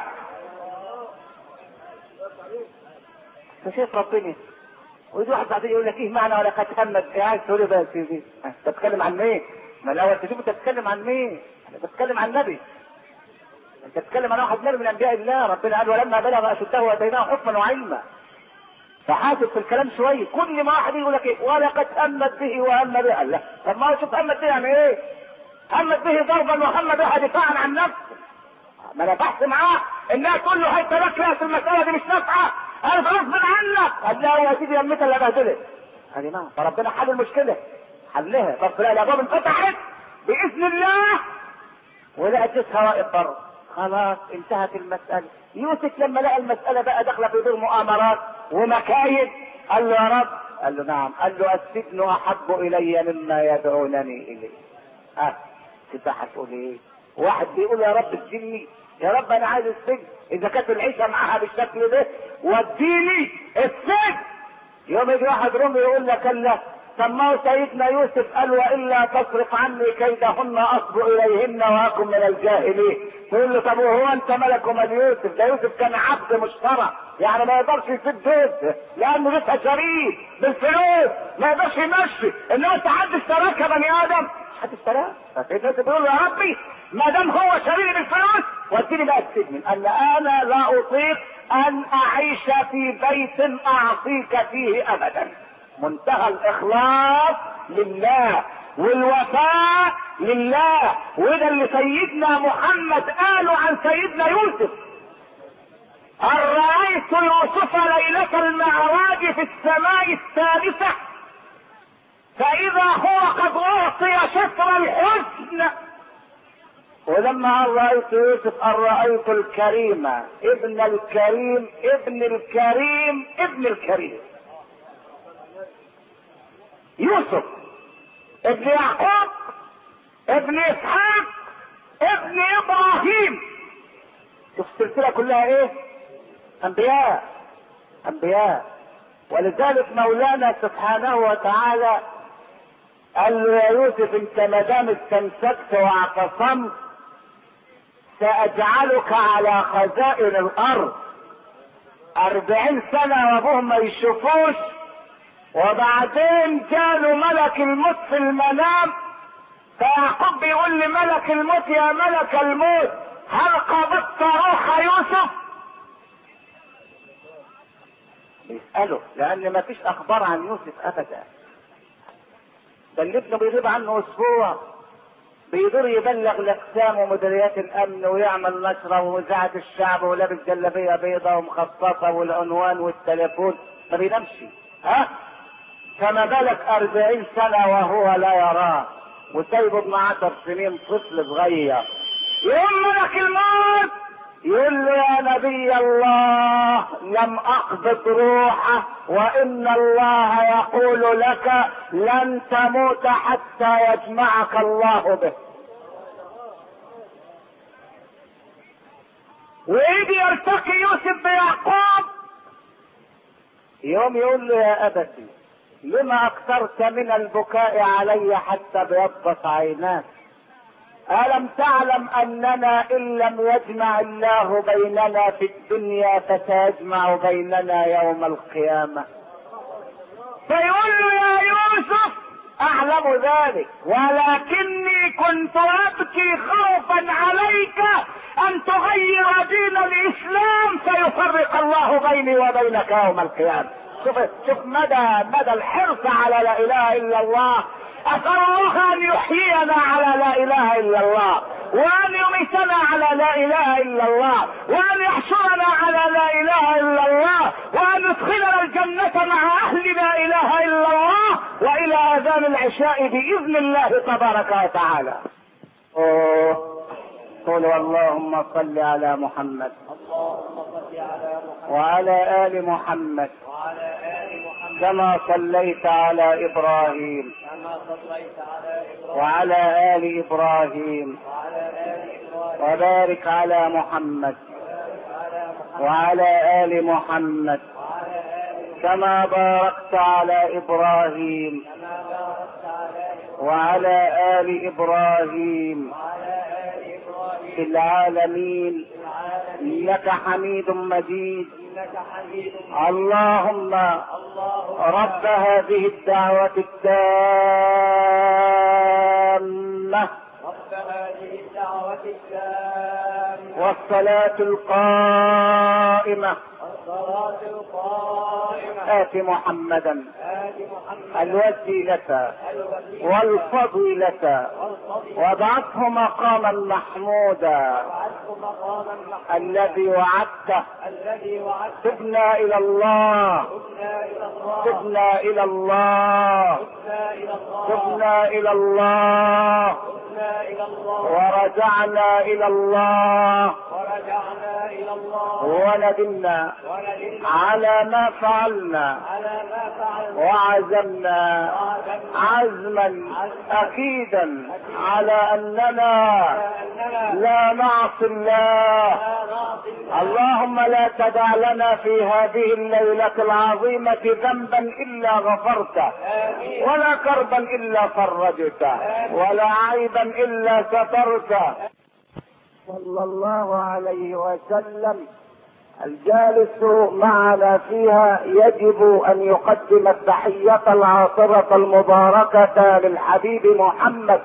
ده شايف ربنا. ويجي واحد بعدين يقول لك ايه معنى ولا قد همت ايه عايز تقول ايه بقى يا سيدي؟ انت بتتكلم عن مين؟ ما الاول تشوف انت بتتكلم عن مين؟ انا بتكلم عن النبي. انت بتتكلم عن واحد نبي من انبياء الله، ربنا قال ولما بلغ اشده واتيناه حكما وعلما. فحاسب في الكلام شويه، كل ما واحد يقول لك ايه ولقد همت به وهم به، الله طب ما هو شوف همت به يعني ايه؟ همت به ضربا وهم بها دفاعا عن نفسه. ما انا بحث معاه انها تقول له هي تركها في المساله دي مش نافعه، انا غصب عنك، قال لا يا سيدي يمتى اللي بهدلت. هذه ما فربنا حل المشكله، حلها بس لا الابواب انفتحت باذن الله ولا جسها واقف بره، خلاص انتهت المساله. يوسف لما لقى المساله بقى داخله في دور مؤامرات ومكايد قال له يا رب، قال له نعم، قال له السجن احب الي مما يدعونني اليه. اه كده هتقول ايه؟ واحد بيقول يا رب اسجني، يا رب انا عايز السجن، اذا كانت العيشه معاها بالشكل ده وديني السجن. يوم يجي واحد رومي يقول لك الله سماه سيدنا يوسف قال والا تصرف عني كيدهن اصب اليهن واكن من الجاهلين. تقول له طب وهو انت ملك ومال يوسف؟ ده يوسف كان عبد مشترى، يعني ما يقدرش يسيب بيته لانه لسه شريك بالفلوس، ما يقدرش يمشي، انما انت حد اشتراك يا بني ادم؟ حد اشتراك؟ فسيدنا يوسف بيقول له يا ربي ما دام هو شريك بالفلوس وديني بقى السجن، ان انا لا اطيق ان اعيش في بيت اعصيك فيه ابدا. منتهى الاخلاص لله والوفاء لله، وده اللي سيدنا محمد قاله عن سيدنا يوسف. هل رأيت يوسف ليلة المعراج في السماء الثالثة فإذا هو قد أعطي شطر الحسن. ولما قال رأيت يوسف قال رأيت الكريم ابن الكريم ابن الكريم ابن الكريم. يوسف ابن يعقوب ابن اسحاق ابن ابراهيم. شوف السلسله كلها ايه؟ انبياء انبياء. ولذلك مولانا سبحانه وتعالى قال له يا يوسف انت ما دام استمسكت واعتصمت ساجعلك على خزائن الارض. اربعين سنه وابوهم ما يشوفوش، وبعدين جاله ملك الموت في المنام، فيعقوب بيقول لملك الموت يا ملك الموت هل قبضت روح يوسف؟ بيسأله لان ما فيش اخبار عن يوسف ابدا. ده اللي ابنه بيغيب عنه اسبوع بيدور يبلغ الاقسام ومديريات الامن ويعمل نشره ومذاعه الشعب ولابس جلابيه بيضاء ومخصصه والعنوان والتليفون ما بينامش. ها فما بالك اربعين سنة وهو لا يراه وسايبه ابن عشر سنين طفل صغير. يقول ملك الموت يقول له يا نبي الله لم اقبض روحه وان الله يقول لك لن تموت حتى يجمعك الله به. ويجي يلتقي يوسف بيعقوب يوم يقول له يا ابتي لما اكثرت من البكاء علي حتى بيضت عيناك؟ ألم تعلم أننا إن لم يجمع الله بيننا في الدنيا فسيجمع بيننا يوم القيامة؟ فيقول له يا يوسف أعلم ذلك ولكني كنت أبكي خوفا عليك أن تغير دين الإسلام فيفرق الله بيني وبينك يوم القيامة. شوف شوف مدى مدى الحرص على لا اله الا الله. اسال الله ان يحيينا على لا اله الا الله، وان يميتنا على لا اله الا الله، وان يحشرنا على لا اله الا الله، وان يدخلنا الجنة مع اهل لا اله الا الله، والى اذان العشاء باذن الله تبارك وتعالى. أوه. قولوا اللهم صل على محمد وعلى آل محمد كما صليت على إبراهيم وعلى آل إبراهيم وبارك على محمد وعلى آل محمد كما باركت على إبراهيم وعلى آل إبراهيم في العالمين إنك حميد مجيد. اللهم رب هذه الدعوة التامة والصلاة القائمة آت محمدا الوسيلة والفضيلة وابعثه مقاما محمودا الذي وعدته. تبنا إلى الله تبنا إلى الله تبنا إلى الله ورجعنا إلى الله وندمنا على ما فعلنا وعزمنا عزما أكيدا على أننا لا نعصي الله. اللهم لا تدع لنا في هذه الليلة العظيمة ذنبا إلا غفرته ولا كربا إلا فرجته ولا عيبا إلا سترته صلى الله عليه وسلم. الجالس معنا فيها يجب أن يقدم التحية العاطرة المباركة للحبيب محمد.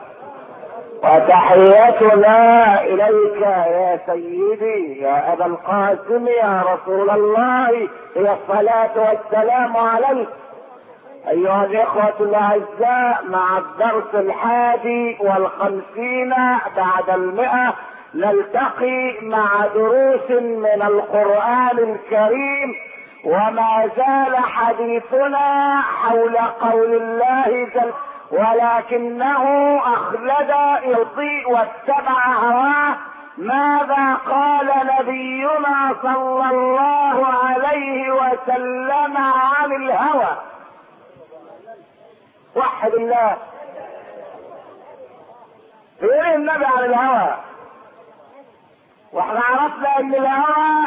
وتحيتنا إليك يا سيدي يا أبا القاسم يا رسول الله هي الصلاة والسلام عليك. أيها الإخوة الأعزاء، مع الدرس الحادي والخمسين بعد المئة نلتقي مع دروس من القرآن الكريم، وما زال حديثنا حول قول الله جل، ولكنه أخلد يضيء واتبع هواه. ماذا قال نبينا صلى الله عليه وسلم عن الهوى؟ وحد الله. يقول النبي عن الهوى، واحنا عرفنا ان الهوى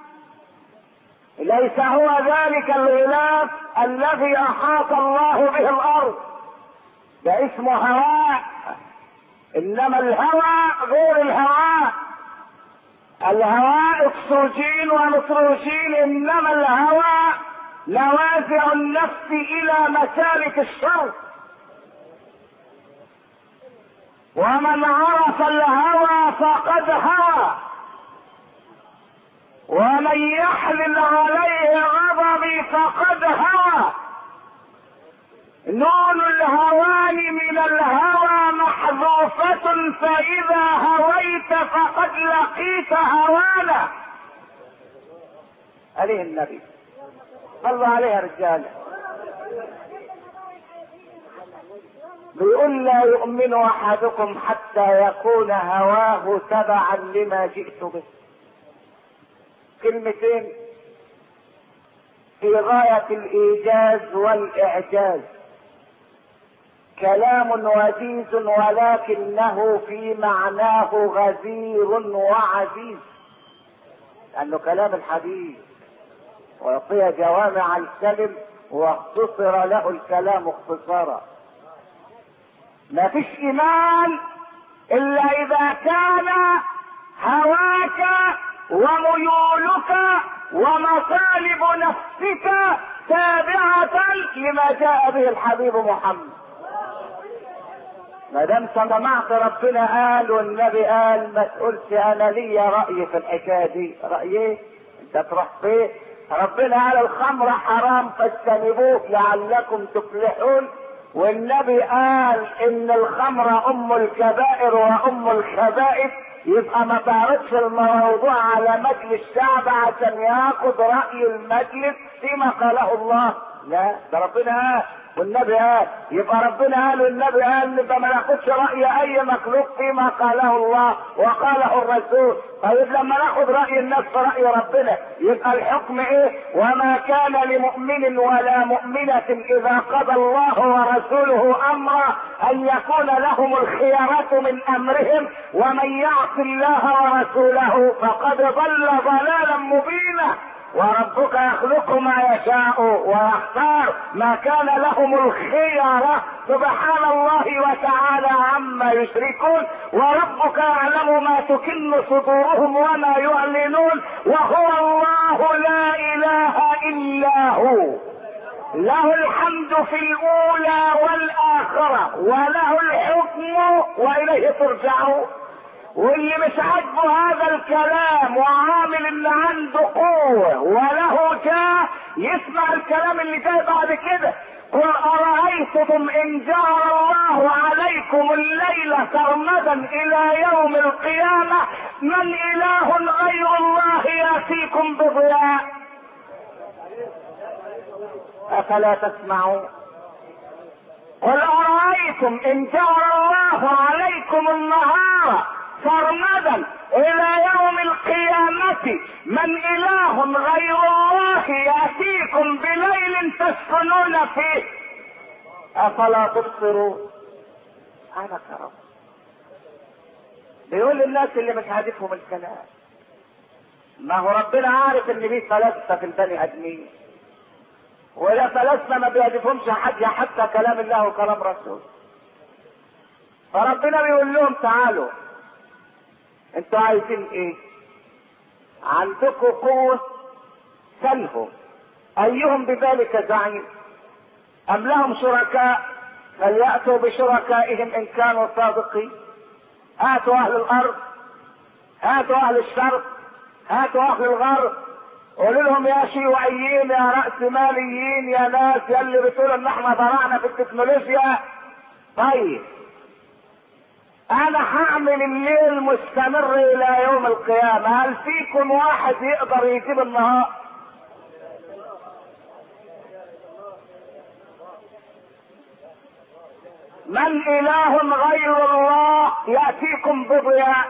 ليس هو ذلك الغلاف الذي احاط الله به الارض، ده اسمه هواء، انما الهوى غير الهواء. الهواء اكسجين ونيتروجين، انما الهوى نوازع النفس الى مسالك الشر. ومن عرف الهوى فقد هوى، ومن يحلل عليه غضبي فقد هوى. نون الهوان من الهوى محذوفة، فإذا هويت فقد لقيت هوانا. عليه النبي الله عليه رجاله بيقول لا يؤمن احدكم حتى يكون هواه تبعا لما جئت به. كلمتين في غاية الايجاز والاعجاز، كلام وجيز ولكنه في معناه غزير وعزيز، لانه كلام الحديث ويعطي جوامع الكلم واختصر له الكلام اختصارا. ما فيش ايمان الا اذا كان هواك وميولك ومطالب نفسك تابعة لما جاء به الحبيب محمد. ما دام سمعت ربنا قال والنبي قال ما تقولش انا ليا رأي في الحكاية دي. رأي ايه؟ انت تروح فين؟ ربنا قال الخمر حرام فاجتنبوه لعلكم تفلحون، والنبي قال ان الخمر ام الكبائر وام الخبائث. يبقى ما تعرضش الموضوع على مجلس الشعب عشان ياخد رأي المجلس فيما قاله الله لا، ده ربنا قال والنبي قال، يبقى ربنا قال والنبي قال، يبقى ما ناخدش راي اي مخلوق فيما قاله الله وقاله الرسول. طيب لما ناخد راي الناس في راي ربنا يبقى الحكم ايه؟ وما كان لمؤمن ولا مؤمنه اذا قضى الله ورسوله امرا ان يكون لهم الخيره من امرهم ومن يعص الله ورسوله فقد ضل ضلالا مبينا. وربك يخلق ما يشاء ويختار، ما كان لهم الخيرة سبحان الله وتعالى عما يشركون. وربك يعلم ما تكن صدورهم وما يعلنون، وهو الله لا اله الا هو، له الحمد في الاولى والاخرة وله الحكم واليه ترجعون. واللي مش عاجبه هذا الكلام وعامل ان عنده قوة وله جاه يسمع الكلام اللي جاي بعد كده. قل ارايتكم ان جعل الله عليكم الليل سرمدا الى يوم القيامة من اله غير الله ياتيكم بضياء افلا تسمعون. قل ارايتم ان جعل الله عليكم النهار سرمدا الى يوم القيامة من اله غير الله ياتيكم بليل تسكنون فيه افلا تبصرون. انا كرم بيقول للناس اللي مش عارفهم الكلام، ما هو ربنا عارف ان في ثلاثة في البني ادمين، ولا ثلاثة ما بيعرفهمش حد حتى كلام الله وكلام رسول. فربنا بيقول لهم تعالوا انتوا عايزين ايه؟ عندكم قوة سلهم ايهم بذلك زعيم ام لهم شركاء فليأتوا بشركائهم ان كانوا صادقين. هاتوا اهل الارض، هاتوا اهل الشرق، هاتوا اهل الغرب، قولوا لهم يا شيوعيين يا رأس ماليين يا ناس يا اللي بتقولوا ان احنا ضرعنا في التكنولوجيا. طيب انا هعمل الليل مستمر الى يوم القيامة، هل فيكم واحد يقدر يجيب النهار؟ من اله غير الله يأتيكم بضياء.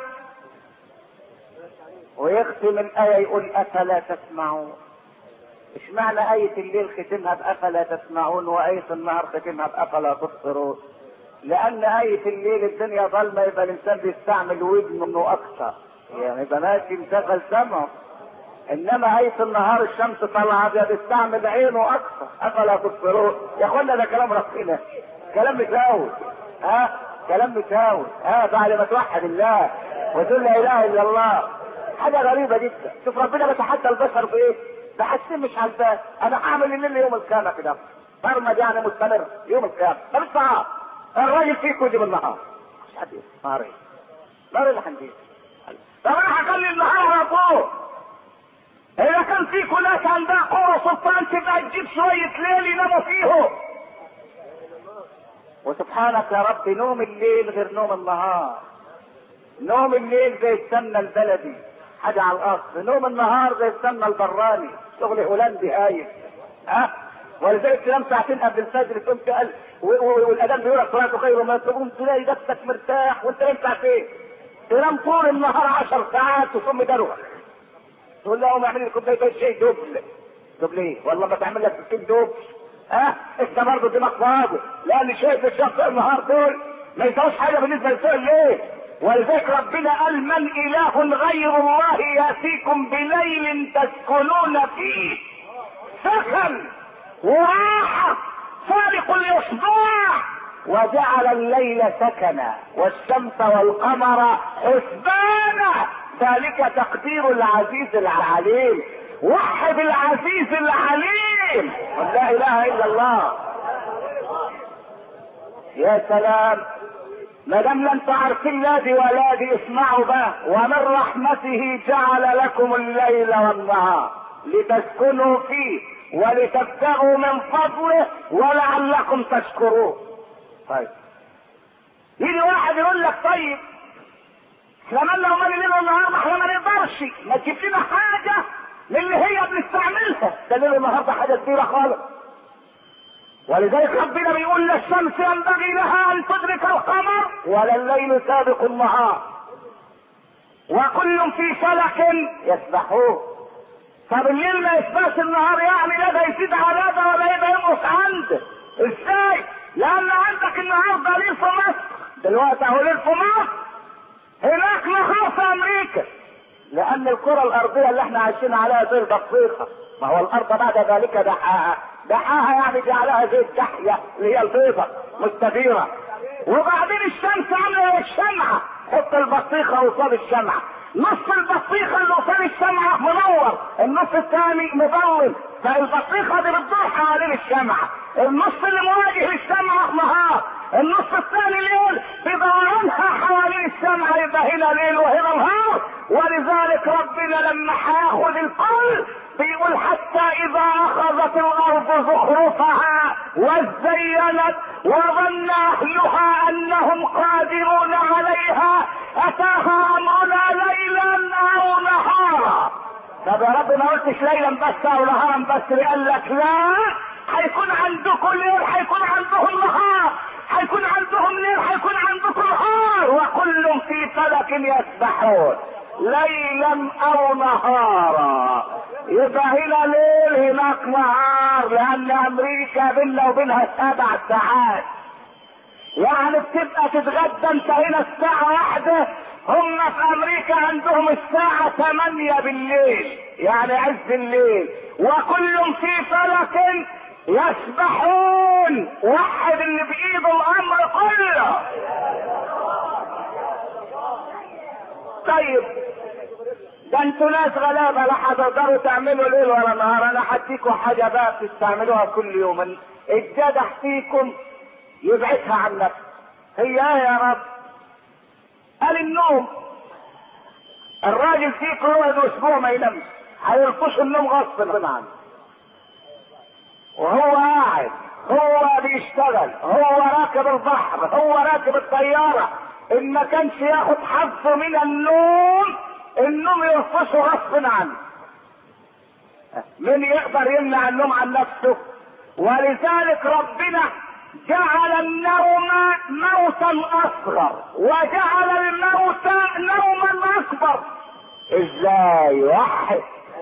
ويختم الآية يقول افلا تسمعون. ايش معنى آية الليل ختمها بافلا تسمعون وآية النهار ختمها بافلا تبصرون؟ لان آية الليل الدنيا ظلمة يبقى الانسان بيستعمل ودنه اكثر، يعني يبقى ماشي مشغل سمعه. انما آية النهار الشمس طالعة بيستعمل عينه اكثر. افلا تبصرون يا اخوانا ده كلام ربنا، كلام متهاوي، ها كلام متهاوي، ها بعد ما توحد الله وتقول لا اله الا الله. حاجة غريبة جدا. شوف ربنا بيتحدى البشر بايه؟ بحسين مش عالبال. انا هعمل الليل يوم القيامة كده برمج يعني مستمر يوم القيامة. طب الساعة الراجل فيكم يجيب النهار مش حد نهارين نهار اللي هنجيب. طب انا هخلي النهار على طول. اذا كان فيكم ناس عندها قوة سلطان تبقى تجيب شوية ليل يناموا فيهم. وسبحانك يا رب نوم الليل غير نوم النهار. نوم الليل زي السمنة البلدي حاجة على الاصل، نوم النهار زي السمنة البراني شغل هولندي هايف. ها ولذلك تنام ساعتين قبل الفجر تقوم تقل والاذان بيقول لك صلاة خير ما تقوم تلاقي نفسك مرتاح وانت نايم ساعتين. تنام طول النهار عشر ساعات وتقوم مدروخ. تقول له قوم اعمل لي كوبايه شاي دبل. دبل ايه؟ والله ما تعمل لك ستين دبل. ها انت برضه دماغ فاضي، لان شايف الشمس النهار دول ما يساويش حاجه بالنسبه لسوء الليل. ولذلك ربنا قال من اله غير الله ياتيكم بليل تسكنون فيه سكن وراحه فارق الاصباح وجعل الليل سكنا والشمس والقمر حسبانا ذلك تقدير العزيز العليم. وحد العزيز العليم لا اله الا الله. يا سلام ما دام لم تعرفوا الذي ولادي اسمعوا بقى. ومن رحمته جعل لكم الليل والنهار لتسكنوا فيه ولتبتغوا من فضله ولعلكم تشكرون. طيب يجي واحد يقول لك طيب احنا مالنا ومال الليل والنهار ما احنا ما نقدرش ما تجيب لنا حاجه من اللي هي بنستعملها. ده الليل والنهار ده حاجه كبيره خالص. ولذلك ربنا بيقول للشمس ينبغي لها ان تدرك القمر ولا الليل سابق النهار وكل في فلك يسبحون. طب الليل ما يسبقش النهار يعني لا ده يزيد على ده ولا يبقى ينقص عنده. ازاي؟ لان عندك النهارده ليل في مصر دلوقتي اهو ليل في مصر، هناك نهار في امريكا، لان الكره الارضيه اللي احنا عايشين عليها زي البطيخه، ما هو الارض بعد ذلك دحاها، دحاها يعني جعلها زي الدحيه اللي هي البيضه مستديره. وبعدين الشمس عامله الشمعه، حط البطيخه قصاد الشمعه، نص البطيخه اللي قصاد الشمعه منور، النص الثاني مظلم، فالبطيخه دي بتدور حوالين الشمعه، النص اللي مواجه للشمعه نهار، النص الثاني ليل بدورانها حوالين الشمعه، يبقى هنا ليل وهنا نهار. ولذلك ربنا لما هياخذ الكل بيقول حتى اذا اخذت الارض زخرفها وزينت وظن اهلها انهم قادرون عليها اتاها امرنا ليلا او نهارا. طب يا رب ما قلتش ليلا بس او نهارا بس، قال لك لا، هيكون عندكم ليل هيكون عندهم نهار، هيكون عندهم ليل هيكون عندكم نهار، وكل في فلك يسبحون ليلا او نهارا. يبقى هنا ليل هناك نهار، لان امريكا بيننا وبينها سبع ساعات، يعني بتبقى تتغدى انت هنا الساعة واحدة، هم في امريكا عندهم الساعة ثمانية بالليل، يعني عز الليل، وكل في فلك يسبحون. وحد اللي بايده الامر كله. طيب ده انتوا ناس غلابه لا هتقدروا تعملوا ليل ولا نهار، انا هديكوا حاجه بقى تستعملوها كل يوم، الجدع فيكم يبعدها عن نفسه. هي ايه يا رب؟ قال النوم. الراجل فيكم يقعد اسبوع ما ينامش، هيلطش النوم غصب عنه، وهو قاعد، هو بيشتغل، هو راكب البحر، هو راكب الطياره، ان ما كانش ياخد حظه من النوم النوم يرفشه غصب عنه. من يقدر يمنع النوم عن نفسه؟ ولذلك ربنا جعل النوم موتا اصغر وجعل الموت نوما اكبر. ازاي؟ واحد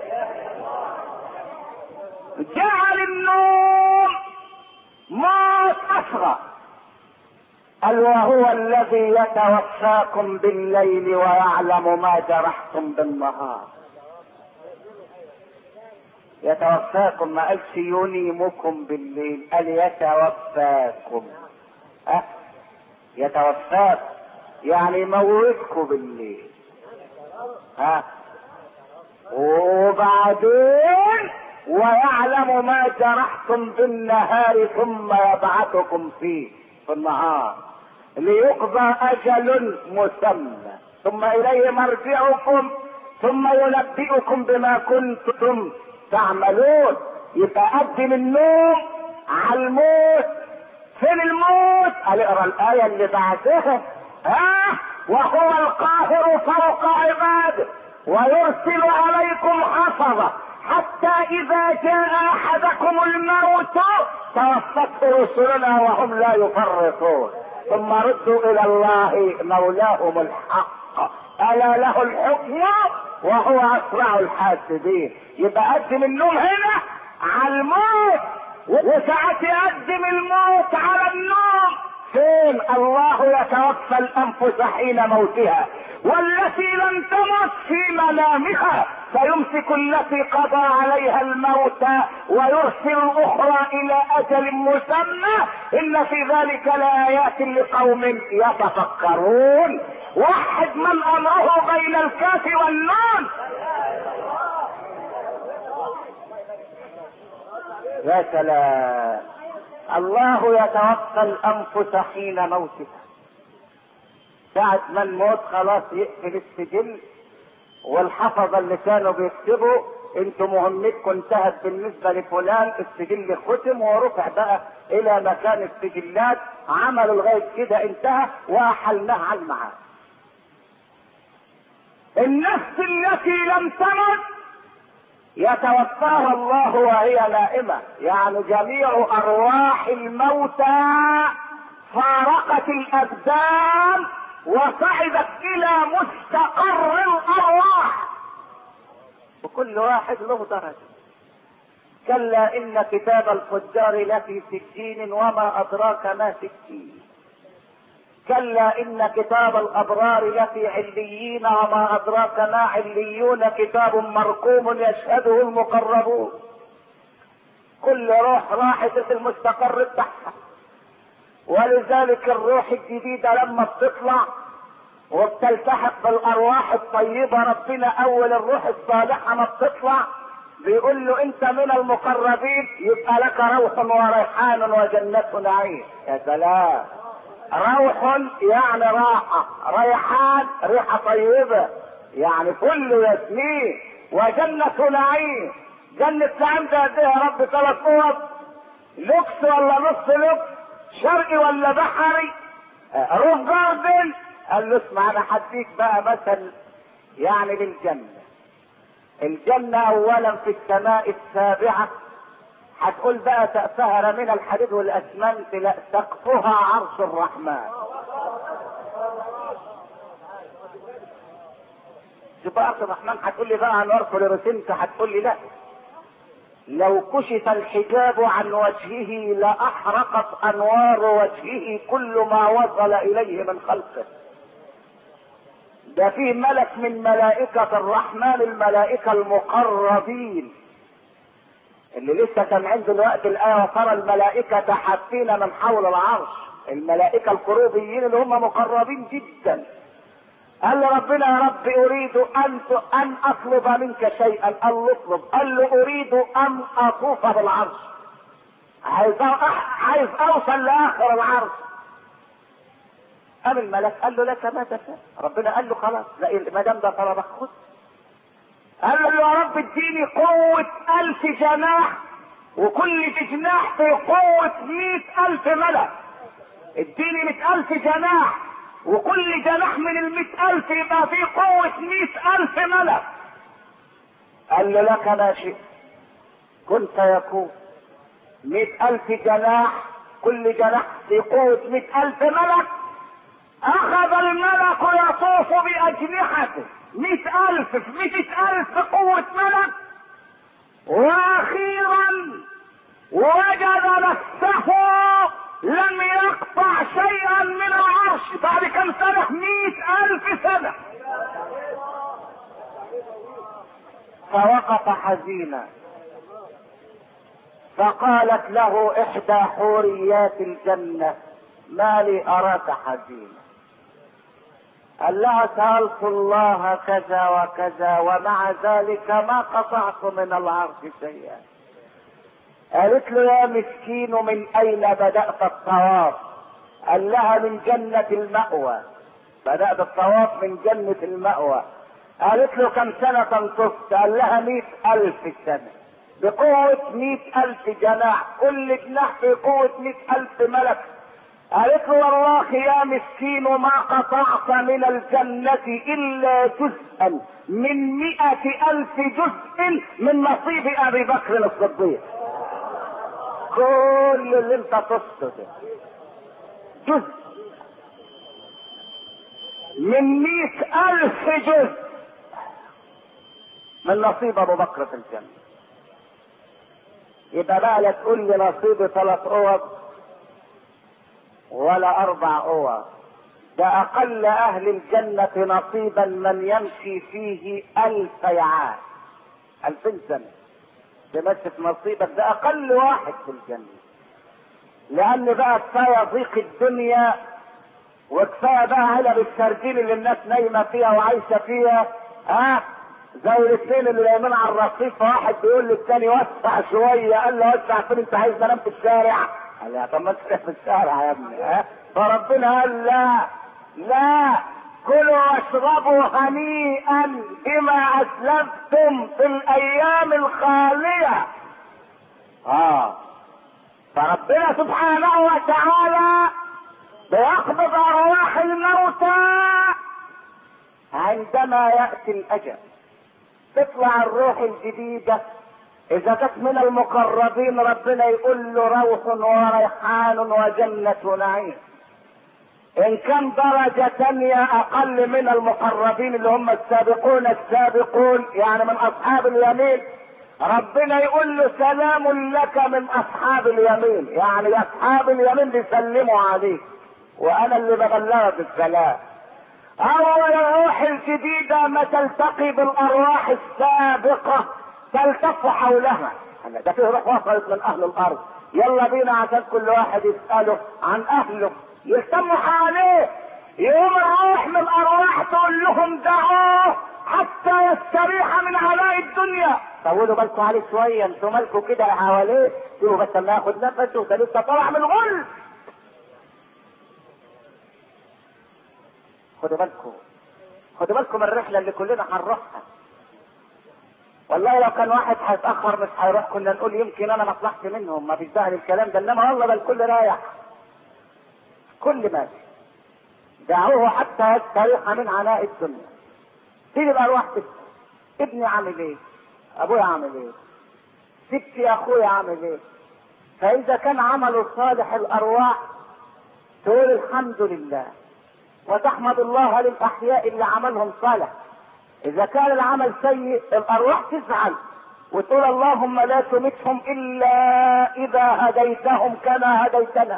جعل النوم موت اصغر، قال وهو الذي يتوفاكم بالليل ويعلم ما جرحتم بالنهار. يتوفاكم، ما قالش ينيمكم بالليل، قال يتوفاكم. أه؟ يتوفاكم يعني يموتكم بالليل. ها أه؟ وبعدين ويعلم ما جرحتم بالنهار ثم يبعثكم فيه في النهار ليقضى اجل مسمى ثم اليه مرجعكم ثم ينبئكم بما كنتم تعملون. يبقى قدم النوم على الموت. فين الموت؟ قال اقرا الايه اللي بعدها، ها وهو القاهر فوق عباده ويرسل عليكم حفظه حتى اذا جاء احدكم الموت توفته رسلنا وهم لا يفرطون ثم ردوا الى الله مولاهم الحق الا له الحكم وهو اسرع الحاسبين. يبقى قدم النوم هنا على الموت، وساعات يقدم الموت على النوم. فين؟ الله يتوفى الانفس حين موتها والتي لم تمت في منامها فيمسك التي قضى عليها الموت ويرسل الاخرى الى اجل مسمى ان في ذلك لايات لقوم يتفكرون. وحد من امره بين الكاف والنون. يا سلام، الله يتوفى الانفس حين موتها، ساعة ما الموت خلاص يقفل السجل والحفظة اللي كانوا بيكتبوا انتوا مهمتكم انتهت بالنسبة لفلان، السجل ختم ورفع بقى الى مكان السجلات، عملوا لغاية كده انتهى واحلناه على المعاد. النفس التي لم تمت يتوفاها الله وهي نائمة، يعني جميع ارواح الموتى فارقت الابدان وصعدت الى مستقر الارواح، وكل واحد له درجة. كلا ان كتاب الفجار لفي سجين وما ادراك ما سجين. كلا ان كتاب الابرار لفي عليين وما ادراك ما عليون، كتاب مرقوم يشهده المقربون. كل روح راحت في المستقر بتاعها، ولذلك الروح الجديدة لما بتطلع وبتلتحق بالارواح الطيبة، ربنا اول الروح الصالحة ما بتطلع بيقول له انت من المقربين، يبقى لك روح وريحان وجنة نعيم. يا سلام، روح يعني راحة، ريحان ريحة طيبة يعني كله يسميه، وجنة نعيم. جنة نعيم ده قد ايه يا رب؟ ثلاث نقط، لوكس ولا نص لوكس، شرقي ولا بحري، روف جاردن. قال له اسمع انا هديك بقى مثل يعني للجنة. الجنة اولا في السماء السابعة، هتقول بقى سقفها من الحديد والاسمنت، لا سقفها عرش الرحمن. تبقى عرش الرحمن. هتقول لي بقى انوار فلورسنت، هتقول لي لا، لو كشف الحجاب عن وجهه لاحرقت انوار وجهه كل ما وصل اليه من خلقه. ده فيه ملك من ملائكة الرحمن، الملائكة المقربين اللي لسه كان عنده الوقت الآية وترى الملائكة حافين من حول العرش، الملائكة الكروبيين اللي هم مقربين جدا. قال له ربنا يا رب اريد ان ان اطلب منك شيئا. قال له اطلب. قال له اريد ان اطوف بالعرش، عايز عايز اوصل لاخر العرش. قام الملك قال له لك ما تشاء. ربنا قال له خلاص، ما دام ده طلبك خذ. قال له يا رب اديني قوة الف جناح، وكل جناح في قوة مئة الف ملك. اديني مئة الف جناح، وكل جناح من المئة الف يبقى في قوة مئة الف ملك. قال له لك ما شئت كن فيكون. مئة الف جناح، كل جناح في قوة مئة الف ملك. اخذ الملك يطوف باجنحته، مئة الف في مئة الف قوة ملك، واخيرا وجد نفسه لم يقطع شيئا من العرش. بعد كم سنة؟ مئة الف سنة. فوقف حزينا، فقالت له احدى حوريات الجنة ما لي اراك حزينا. قال لها سألت الله كذا وكذا ومع ذلك ما قطعت من العرش شيئا. قالت له يا مسكين من اين بدأت الطواف؟ قال لها من جنة المأوى، بدأت الطواف من جنة المأوى. قالت له كم سنة طفت؟ قال لها مئة الف سنة، بقوة مئة الف جناح، كل جناح في قوة مئة الف ملك. قالت له والله يا مسكين ما قطعت من الجنة الا جزءا من مئة الف جزء من نصيب ابي بكر الصديق. كل اللي انت طفته ده جزء من مئة الف جزء من نصيب ابو بكر في الجنة. يبقى بقى لا تقول لي نصيب ثلاث اوض ولا اربع اوض، ده اقل اهل الجنة نصيبا من يمشي فيه الف عام، الفين سنة تمشي في نصيبك، ده اقل واحد في الجنة. لان بقى كفاية ضيق الدنيا، وكفاية بقى علب السردين اللي الناس نايمة فيها وعايشة فيها، ها زي الاثنين اللي نايمين على الرصيف، واحد بيقول للتاني وسع شوية، قال له وسع فين؟ انت عايز انام في الشارع؟ قال له طب ما تسرح في الشارع يا ابني. ها فربنا قال لا لا، كلوا واشربوا هنيئا بما اسلفتم في الايام الخالية. اه فربنا سبحانه وتعالى بيقبض ارواح الموتى عندما يأتي الاجل. تطلع الروح الجديدة اذا كانت من المقربين ربنا يقول له روح وريحان وجنة نعيم. ان كان درجة تانية اقل من المقربين اللي هم السابقون السابقون يعني من اصحاب اليمين، ربنا يقول له سلام لك من اصحاب اليمين، يعني اصحاب اليمين بيسلموا عليك وانا اللي ببلغك السلام. اول الروح الجديدة ما تلتقي بالارواح السابقة تلتف حولها. ده فيه روح وصلت من اهل الارض، يلا بينا عشان كل واحد يسأله عن اهله يهتموا حواليه. يقوم الروح من الارواح تقول لهم دعوه حتى يستريح من عناء الدنيا. طولوا بالكم عليه شويه، انتوا مالكم كده حواليه، سيبوا بس ما ياخد نفسه، ده لسه طالع من الغل. خدوا بالكم خدوا بالكم من الرحله اللي كلنا هنروحها. والله لو كان واحد هيتاخر مش هيروح كنا نقول يمكن انا مصلحتي منهم، ما فيش داعي للكلام ده، انما والله ده الكل رايح، كل ماشي. دعوه حتى يستريح من عناء الدنيا. تيجي الارواح تسال ابني عامل ايه؟ ابويا عامل ايه؟ ستي اخويا عامل ايه؟ فاذا كان عمله صالح الارواح تقول الحمد لله وتحمد الله للاحياء اللي عملهم صالح. اذا كان العمل سيء الارواح تزعل وتقول اللهم لا تمتهم الا اذا هديتهم كما هديتنا.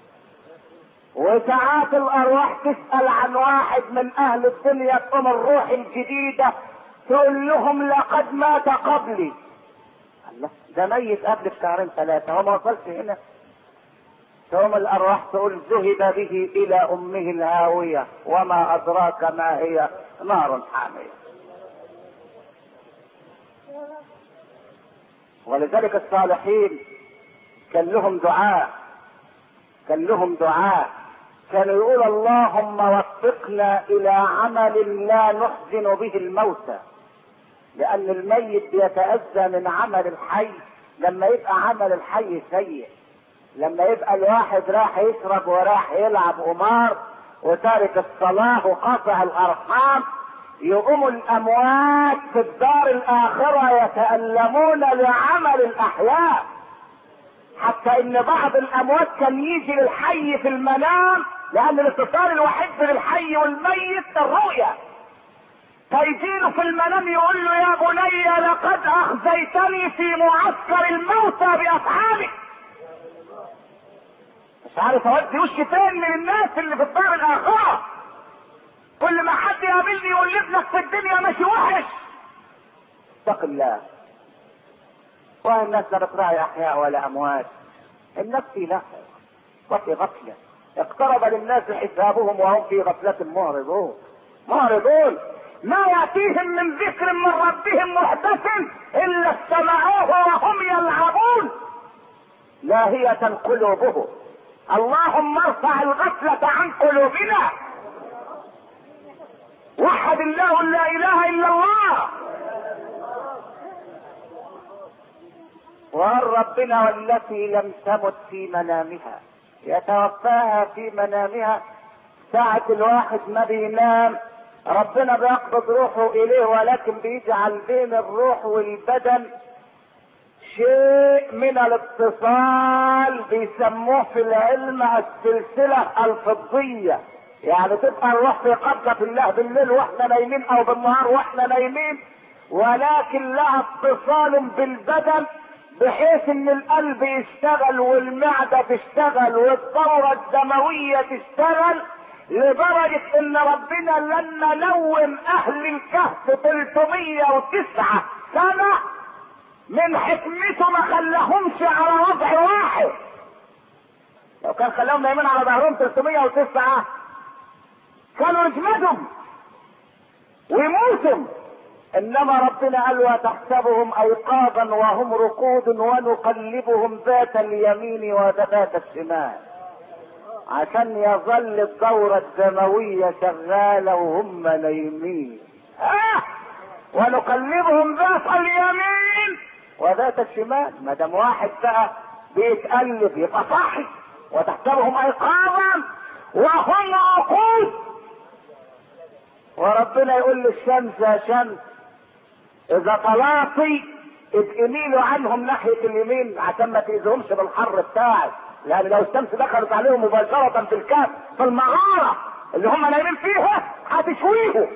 وساعات الارواح تسأل عن واحد من اهل الدنيا تقوم الروح الجديدة تقول لهم لقد مات قبلي. الله ده ميت قبل بشهرين ثلاثة هو ما وصلش هنا. تقوم الارواح تقول ذهب به الى امه الهاوية وما ادراك ما هي نار حامية. ولذلك الصالحين كان لهم دعاء كان لهم دعاء كانوا يقول اللهم وفقنا الى عمل لا نحزن به الموتى، لان الميت بيتأذى من عمل الحي لما يبقى عمل الحي سيء. لما يبقى الواحد راح يشرب وراح يلعب قمار وتارك الصلاة وقاطع الارحام، يقوم الاموات في الدار الاخرة يتألمون لعمل الاحياء، حتى ان بعض الاموات كان يجي للحي في المنام، لان الاتصال الوحيد بين الحي والميت الرؤية. فيجيله في المنام يقول له يا بني لقد اخزيتني في معسكر الموتى باصحابك. مش عارف اودي وشي فين من الناس اللي في الدار الاخرة. كل ما حد يقابلني يقول لي ابنك في الدنيا ماشي وحش. اتق الله. والناس لا بتراعي احياء ولا اموات، الناس في لهو وفي غفلة. اقترب للناس حسابهم وهم في غفلة معرضون معرضون ما يأتيهم من ذكر من ربهم محدث الا استمعوه وهم يلعبون لاهية قلوبهم. اللهم ارفع الغفلة عن قلوبنا. وحد الله لا اله الا الله. وقال ربنا والتي لم تمت في منامها يتوفاها في منامها. ساعة الواحد ما بينام ربنا بيقبض روحه اليه، ولكن بيجعل بين الروح والبدن شيء من الاتصال بيسموه في العلم السلسلة الفضية. يعني تبقى الروح في قبضة الله بالليل واحنا نايمين او بالنهار واحنا نايمين، ولكن لها اتصال بالبدن بحيث ان القلب يشتغل والمعدة تشتغل والدورة الدموية تشتغل، لدرجة ان ربنا لما نوم اهل الكهف ثلاثمية وتسعة سنة من حكمته ما خلاهمش على وضع واحد. لو كان خلاهم نايمين على ظهرهم ثلاثمية وتسعة كانوا يجمدوا ويموتوا. انما ربنا قال وتحسبهم ايقاظا وهم رقود ونقلبهم ذات اليمين وذات الشمال، عشان يظل الدورة الدموية شغالة وهم نايمين. اه ونقلبهم ذات اليمين وذات الشمال. ما دام واحد بقى بيتقلب يبقى صاحي. وتحسبهم ايقاظا وهم رقود. وربنا يقول للشمس يا شمس اذا طلعتي اتقميلوا عنهم ناحية اليمين عشان ما تأذيهمش بالحر بتاعك، لان لو الشمس دخلت عليهم مباشرة في الكهف في المغارة اللي هم نايمين فيها هتشويهم.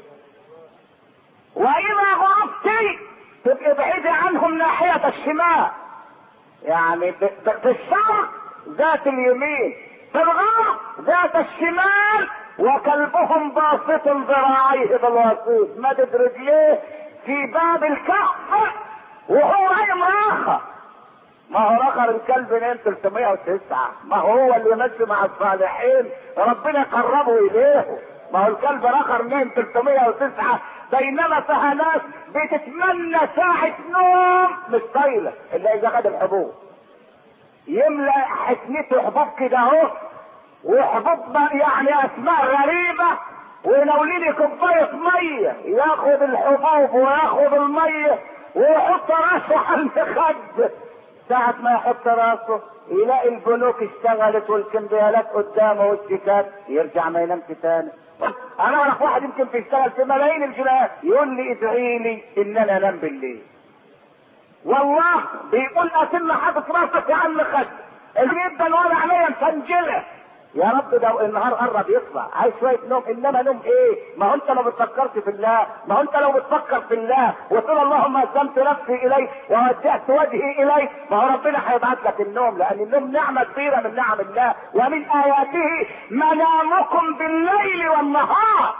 واذا غربتي تبقي بعيدة عنهم ناحية الشمال، يعني في الشرق ذات اليمين، في الغرب ذات الشمال، وكلبهم باسط ذراعيه بالوسيط مدد رجليه في باب الكهف وهو نايم راخة. ما هو رخر الكلب نام ثلاثمائة وتسعة، ما هو اللي ماشي مع الصالحين ربنا قربه اليه. ما هو الكلب رخر نام ثلاثمائة وتسعة، بينما فيها ناس بتتمنى ساعة نوم مش طايلة الا اذا خد الحبوب، يملأ حسنته حبوب كده اهو، وحبوب يعني اسماء غريبة، وينوليني كوباية مية، ياخد الحبوب وياخد المية ويحط راسه على المخد. ساعة ما يحط راسه يلاقي البنوك اشتغلت والكمبيالات قدامه والشيكات، يرجع ما ينامش تاني. انا اعرف واحد يمكن بيشتغل في ملايين الجنيهات يقول لي ادعي لي ان انا انام بالليل. والله بيقول اتم حاطط راسك على المخد جدا ولا عليا مسنجله، يا رب ده النهار قرب يطلع عايز شويه نوم، انما نوم ايه؟ ما هو انت ما بتفكرش في الله، ما هو انت لو بتفكر في الله وتقول اللهم اسلمت نفسي اليه ووجهت وجهي اليه، ما هو ربنا هيبعت لك النوم، لان النوم نعمه كبيره من نعم الله. ومن اياته منامكم بالليل والنهار.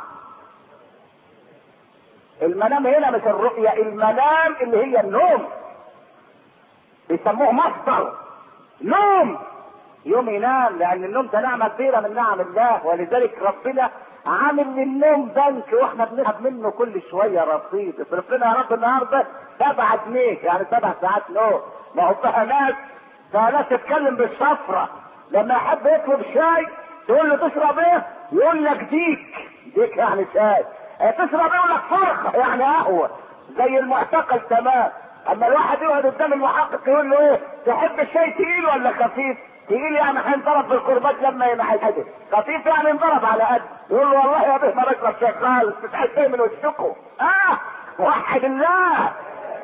المنام هنا مش الرؤيا، المنام اللي هي النوم، بيسموه مصدر نوم، يوم ينام، لان النوم ده نعمه كبيره من نعم الله. ولذلك ربنا عامل للنوم بنك واحنا بنسحب منه كل شويه رصيد. اصرف لنا يا رب النهارده سبعة جنيه يعني سبع ساعات نوم. ما هو فيها ناس فيها ناس تتكلم بالشفره، لما يحب يطلب شاي تقول له تشرب ايه؟ يقول لك ديك، ديك يعني شاي. تشرب ايه؟ يقول لك فرخه يعني قهوه، زي المعتقل تمام. اما الواحد يقعد قدام المحقق يقول له ايه؟ تحب الشاي تقيل ولا خفيف؟ تقيل يعني هينضرب بالقربات لما ينحدر، خفيف يعني ينضرب على قد. يقول له والله يا بيه ما بشرب شاي خالص، بتحس من وشكم. اه وحد الله.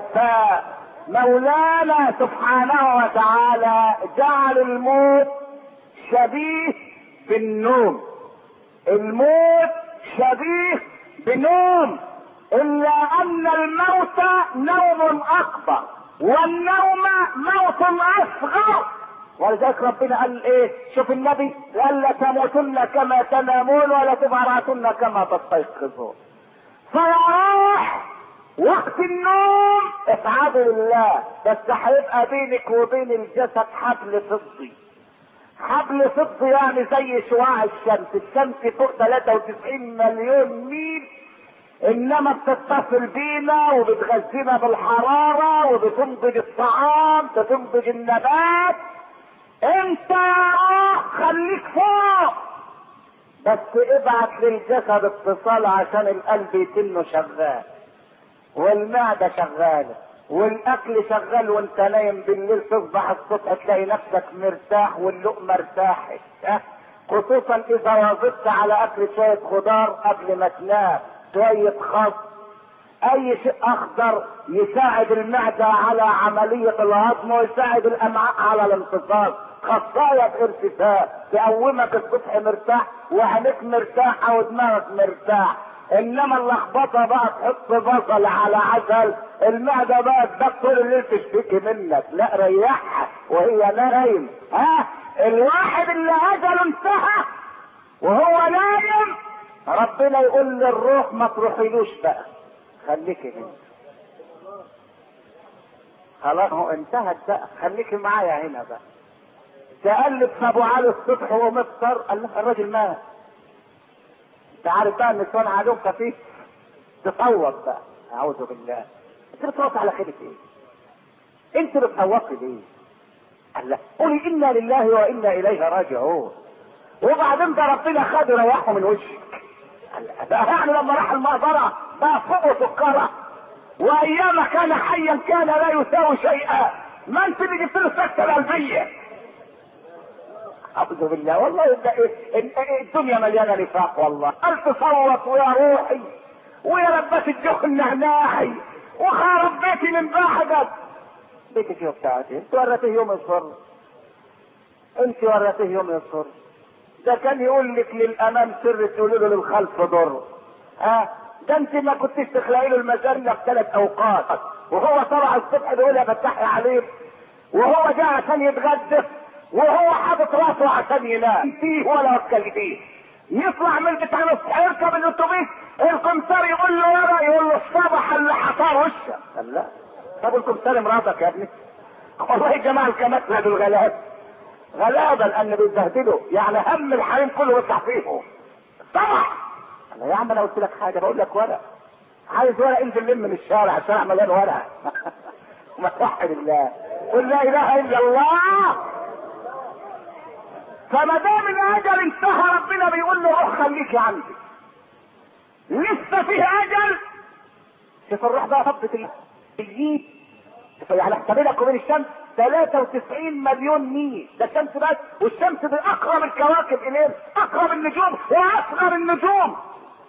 فمولانا سبحانه وتعالى جعل الموت شبيه بالنوم، الموت شبيه بنوم، الا ان الموت نوم اكبر والنوم موت اصغر. ولذلك ربنا قال ايه؟ شوف النبي قال لا تموتن كما تنامون ولا تبعثن كما تستيقظون. فراح وقت النوم اسعدوا لله، بس هيبقى بينك وبين الجسد حبل فضي. حبل فضي يعني زي شعاع الشمس، الشمس فوق ثلاثة وتسعين مليون ميل، انما بتتصل بينا وبتغذينا بالحرارة وبتنضج الطعام، بتنضج النبات. انت روح خليك فوق، بس ابعت للجسد اتصال عشان القلب يتنه شغال والمعدة شغالة والاكل شغال، وانت نايم بالليل تصبح الصبح تلاقي نفسك مرتاح واللقمة ارتاحت. اه خصوصا اذا واظبت على اكل شوية خضار قبل ما تنام، شوية خس، اي شيء اخضر يساعد المعدة على عملية الهضم ويساعد الامعاء على الامتصاص. خصاية بارتفاع تقومك الصبح مرتاح وعينيك مرتاحة ودماغك مرتاح. انما اللخبطة بقى تحط بصل على عسل، المعدة بقى تدخل اللي تشتكي منك. لا ريحها وهي نايم. ها الواحد اللي اجله انتهى وهو نايم ربنا يقول للروح ما تروحيلوش بقى، خليكي هنا. خلاص هو انتهت بقى، خليكي معايا هنا بقى. تقلب في ابو علي الصبح ومفطر، قال له الراجل مات. انت عارف بقى النسوان عليهم خفيف، تصوت بقى. اعوذ بالله، انت بتصوت على خيرك ايه؟ انت بتصوتي ليه؟ قال لا قولي انا لله وانا اليه راجعون. وبعدين ده ربنا خد ريحه من وشك. ده يعني لما راح المقبره بقى فوق سكره، وايام كان حيا كان لا يساوي شيئا. ما انت اللي جبت له السكته القلبيه. اعوذ بالله، والله إيه الدنيا مليانه نفاق والله. قال تصوت ويا روحي ويا لبس الجو النعناعي وخرب بيتي من بعدك. بيتك يا بتاعتي انت وريتيه يوم الصر، انت وريتيه يوم الصر. ده كان يقول لك للامام سر تقول له للخلف ضر. ها ده انت ما كنتش تخلقي له المجله في ثلاث اوقات، وهو طلع الصبح بيقول يا فتحي عليك، وهو جاء عشان يتغدى، وهو حاطط راسه عشان ينام فيه ولا وكل فيه. يطلع من بتاع الصبح يركب الاتوبيس، القمصار يقول له ورا، يقول له الصبح اللي حصار وشك. قال لا طب القمصار مراتك يا ابني. والله يا جماعه الكماتله دول غلابه غلابه لان بيتبهدلوا، يعني هم الحريم كله بيطلع فيهم. طبعا انا يا عم انا قلت لك حاجه بقول لك ورق، عايز ورق انزل لم من الشارع، الشارع مليان ورق. وما توحد الله قل لا اله الا الله. فما دام الاجل انتهى ربنا بيقول له روح خليكي عندي، لسه فيه اجل. شوف الروح بقى فضت الجيب، يعني احسب لك وبين الشمس ثلاثة وتسعين مليون ميل، ده الشمس بس، والشمس دي اقرب الكواكب اليه، اقرب النجوم واصغر النجوم،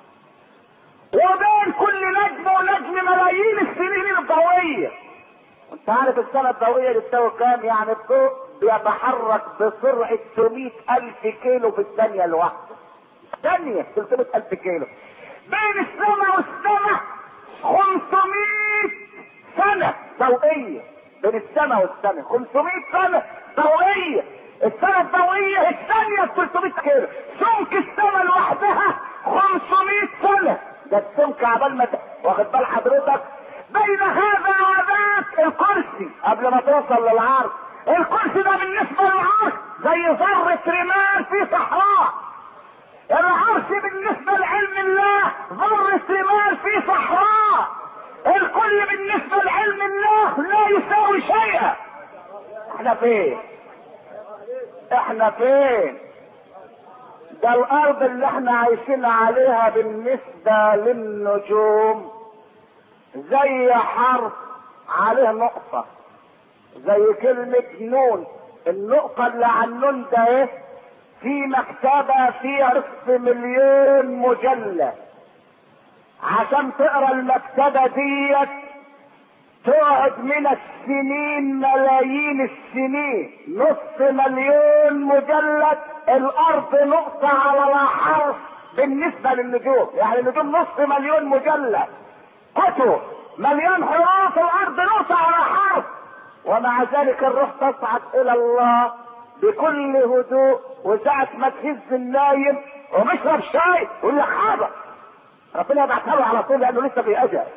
وبين كل نجم ونجم ملايين السنين الضوئيه. وانت عارف السنه الضوئيه دي تساوي كام؟ يعني الضوء بيتحرك بسرعه ثلاثمائة الف كيلو في الثانيه الواحده. ثانيه ثلاثمائة الف كيلو. بين السماء والسماء خمسمائة سنه ضوئيه، بين السماء والسماء خمسمائة سنه ضوئيه. السنه الضوئيه الثانيه ثلاثمائة كيلو، سمك السماء لوحدها خمسمائة سنه. ده السمك عبال ما واخد بال حضرتك. بين هذا وذاك الكرسي قبل ما توصل للعرض، الكرسي ده بالنسبه للعرض زي ذره رمال في صحراء. العرش بالنسبه لعلم الله ذره رمال في صحراء. الكل بالنسبه لعلم الله لا يساوي شيئا. احنا فين؟ احنا فين؟ ده الارض اللي احنا عايشين عليها بالنسبه للنجوم زي حرف عليه نقطة، زي كلمة نون. النقطة اللي على النون ده ايه؟ في مكتبة فيها نصف مليون مجلد. عشان تقرا المكتبة ديت تقعد من السنين ملايين السنين. نصف مليون مجلد. الارض نقطة على لا حرف بالنسبة للنجوم، يعني النجوم نصف مليون مجلد. كتب مليون حروف، الارض نقطة على حرف. ومع ذلك الروح تصعد الى الله بكل هدوء، وساعة ما تهز النايم وبيشرب شاي يقول لك حاضر، ربنا يبعثها له على طول لانه لسه في اجل.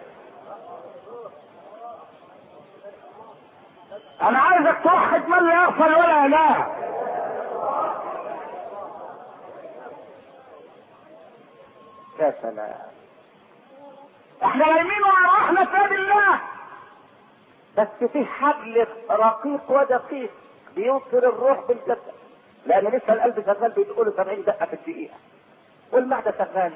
انا عايزك توحد من لا يغفل ولا ينام. يا سلام، احنا نايمين وارواحنا في يد الله، بس في حبل رقيق ودقيق بيوصل الروح بالجسد، لان لسه القلب شغال بتقول سبعين دقه في الدقيقه، والمعده شغاله.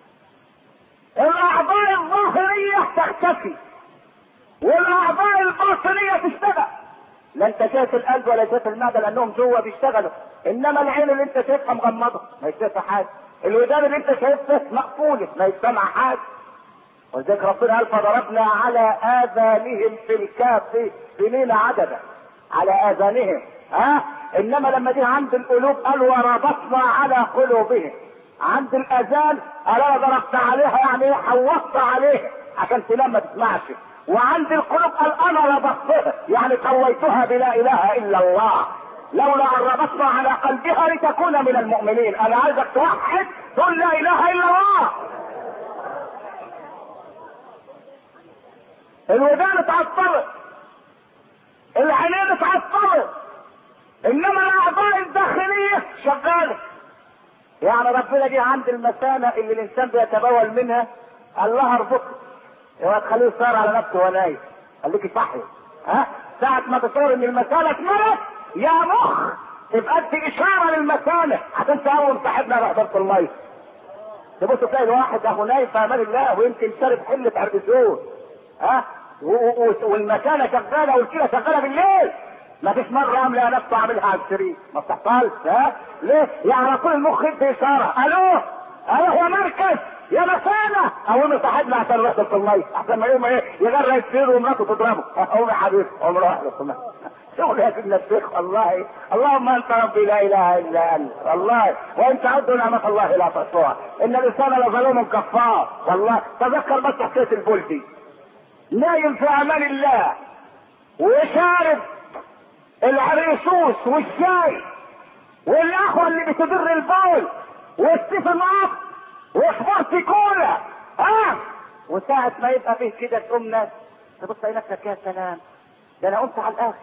الاعضاء الظاهريه تختفي والاعضاء الباطنيه تشتغل. لا انت شايف القلب ولا شايف المعده لانهم جوه بيشتغلوا، انما العين اللي انت شايفها مغمضه ما شايفها حاجه، الودان اللي انت شايفها مقفوله ما يسمع حاجه. ولذلك ربنا قال فضربنا على اذانهم في الكهف سنين عددا، على اذانهم. ها انما لما دي عند القلوب قال وربطنا على قلوبهم. عند الاذان قال انا ضربت عليها يعني ايه؟ حوطت عليها عشان تنام ما تسمعش. وعند القلوب قال انا ربطتها يعني قويتها بلا اله الا الله، لولا ان ربطنا على قلبها لتكون من المؤمنين. انا عايزك توحد تقول لا اله الا الله. الودان اتعطلت، العينين اتعطلت، انما الاعضاء الداخليه شغاله. يعني ربنا جه عند المثانه اللي الانسان بيتبول منها قال لها اربطها، اوعى تخليه يصار على نفسه وهو نايم، خليكي صحي. ها ساعه ما تصور ان المثانه اتملت يا مخ تبقى انت اشاره للمثانه عشان تقوم صاحبنا على حضره الميه. تبص تلاقي الواحد اهو نايم في امان الله ويمكن شارب حله عربسون، ها والمكانه شغاله والكلى شغاله بالليل، ما فيش مره قام لقى نفسه عاملها على السرير، ما بتحصلش. ها ليه؟ يعني كل المخ يدي اشاره الو الو يا مركز يا مسانة قومي صاحبنا عشان نروح في المية عشان ما يوم ايه يغرق السير ومراته تضربه. قومي يا حبيبي قومي روح في المية. شغل يا سيدنا الشيخ والله. اللهم انت ربي لا اله الا انت والله، وان تعدوا نعمة الله لا تحصوها، ان الانسان لظلوم كفار والله. تذكر بس حكاية البلدي نايم في امان الله وشارب العريسوس والشاي والاخوة اللي بتدر البول والسيف معاك وسبورتي كولا ها، وساعة ما يبقى فيه كده تقوم ناس تبص على نفسك يا سلام ده انا قمت على الاخر.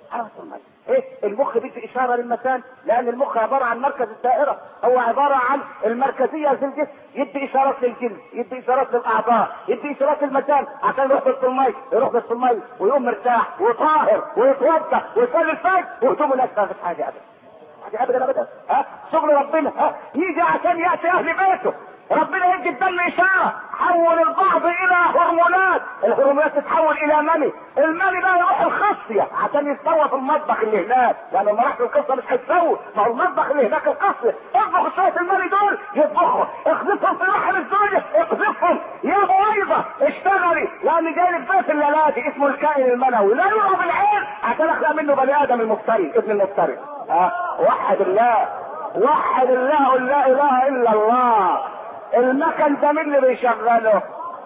ايه المخ بيدي اشاره للمكان، لان المخ عباره عن مركز الدائره، هو عباره عن المركزيه في الجسم، يدي اشارات للجلد، يدي اشارات للاعضاء، يدي اشارات للمكان عشان يروح في المي، يروح في المي ويقوم مرتاح وطاهر ويتوضا ويصلي الفجر وهدومه ناشفه. مفيش حاجه ابدا، حاجه ابدا ابدا. ها شغل ربنا. ها يجي عشان ياتي اهل بيته، ربنا يدي الدم اشاره، حول البعض الى هرمونات، الهرمونات تتحول الى مني، المني بقى يروح الخصيه عشان يتسوى في المطبخ اللي هناك، لانه لما راح القصه مش هيتسوى، ما هو المطبخ اللي هناك القصيه، اطبخ شويه المني دول يطبخوا، اقذفهم في رحم الزوجه، اقذفهم يا بويضه اشتغلي، لان جاي لك بيت الليلاتي اسمه الكائن المنوي، لا يرى بالعين عشان اخلق منه بني ادم المفتري، ابن المفتري. ها وحد الله، وحد الله، قل لا اله الا الله. المكن ده مين اللي بيشغله؟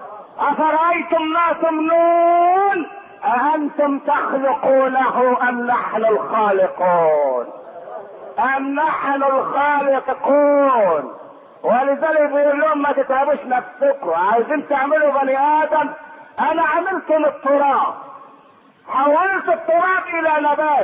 افرايتم ما تمنون اانتم تخلقونه ام نحن الخالقون؟ ام نحن الخالقون؟ ولذلك بيقول لهم ما تتعبوش نفسكم، عايزين تعملوا بني ادم، انا عملت من التراب، حولت التراب الى نبات،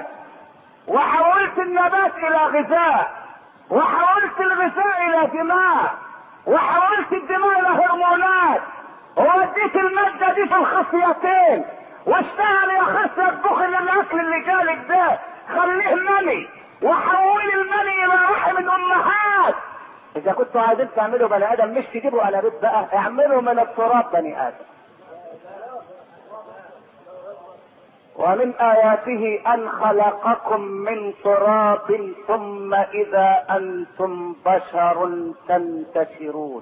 وحولت النبات الى غذاء، وحولت الغذاء الى دماء، وحولت الدماء الى هرمونات، ووديت المادة دي في الخصيتين، واشتغل يا خصية اطبخ الاكل اللي جالك ده، خليه مني، وحول المني الى رحم الامهات. اذا كنتوا عايزين تعملوا بني ادم مش تجيبوا انابيب بقى، اعملوا من التراب بني ادم. ومن آياته أن خلقكم من تراب ثم إذا أنتم بشر تنتشرون.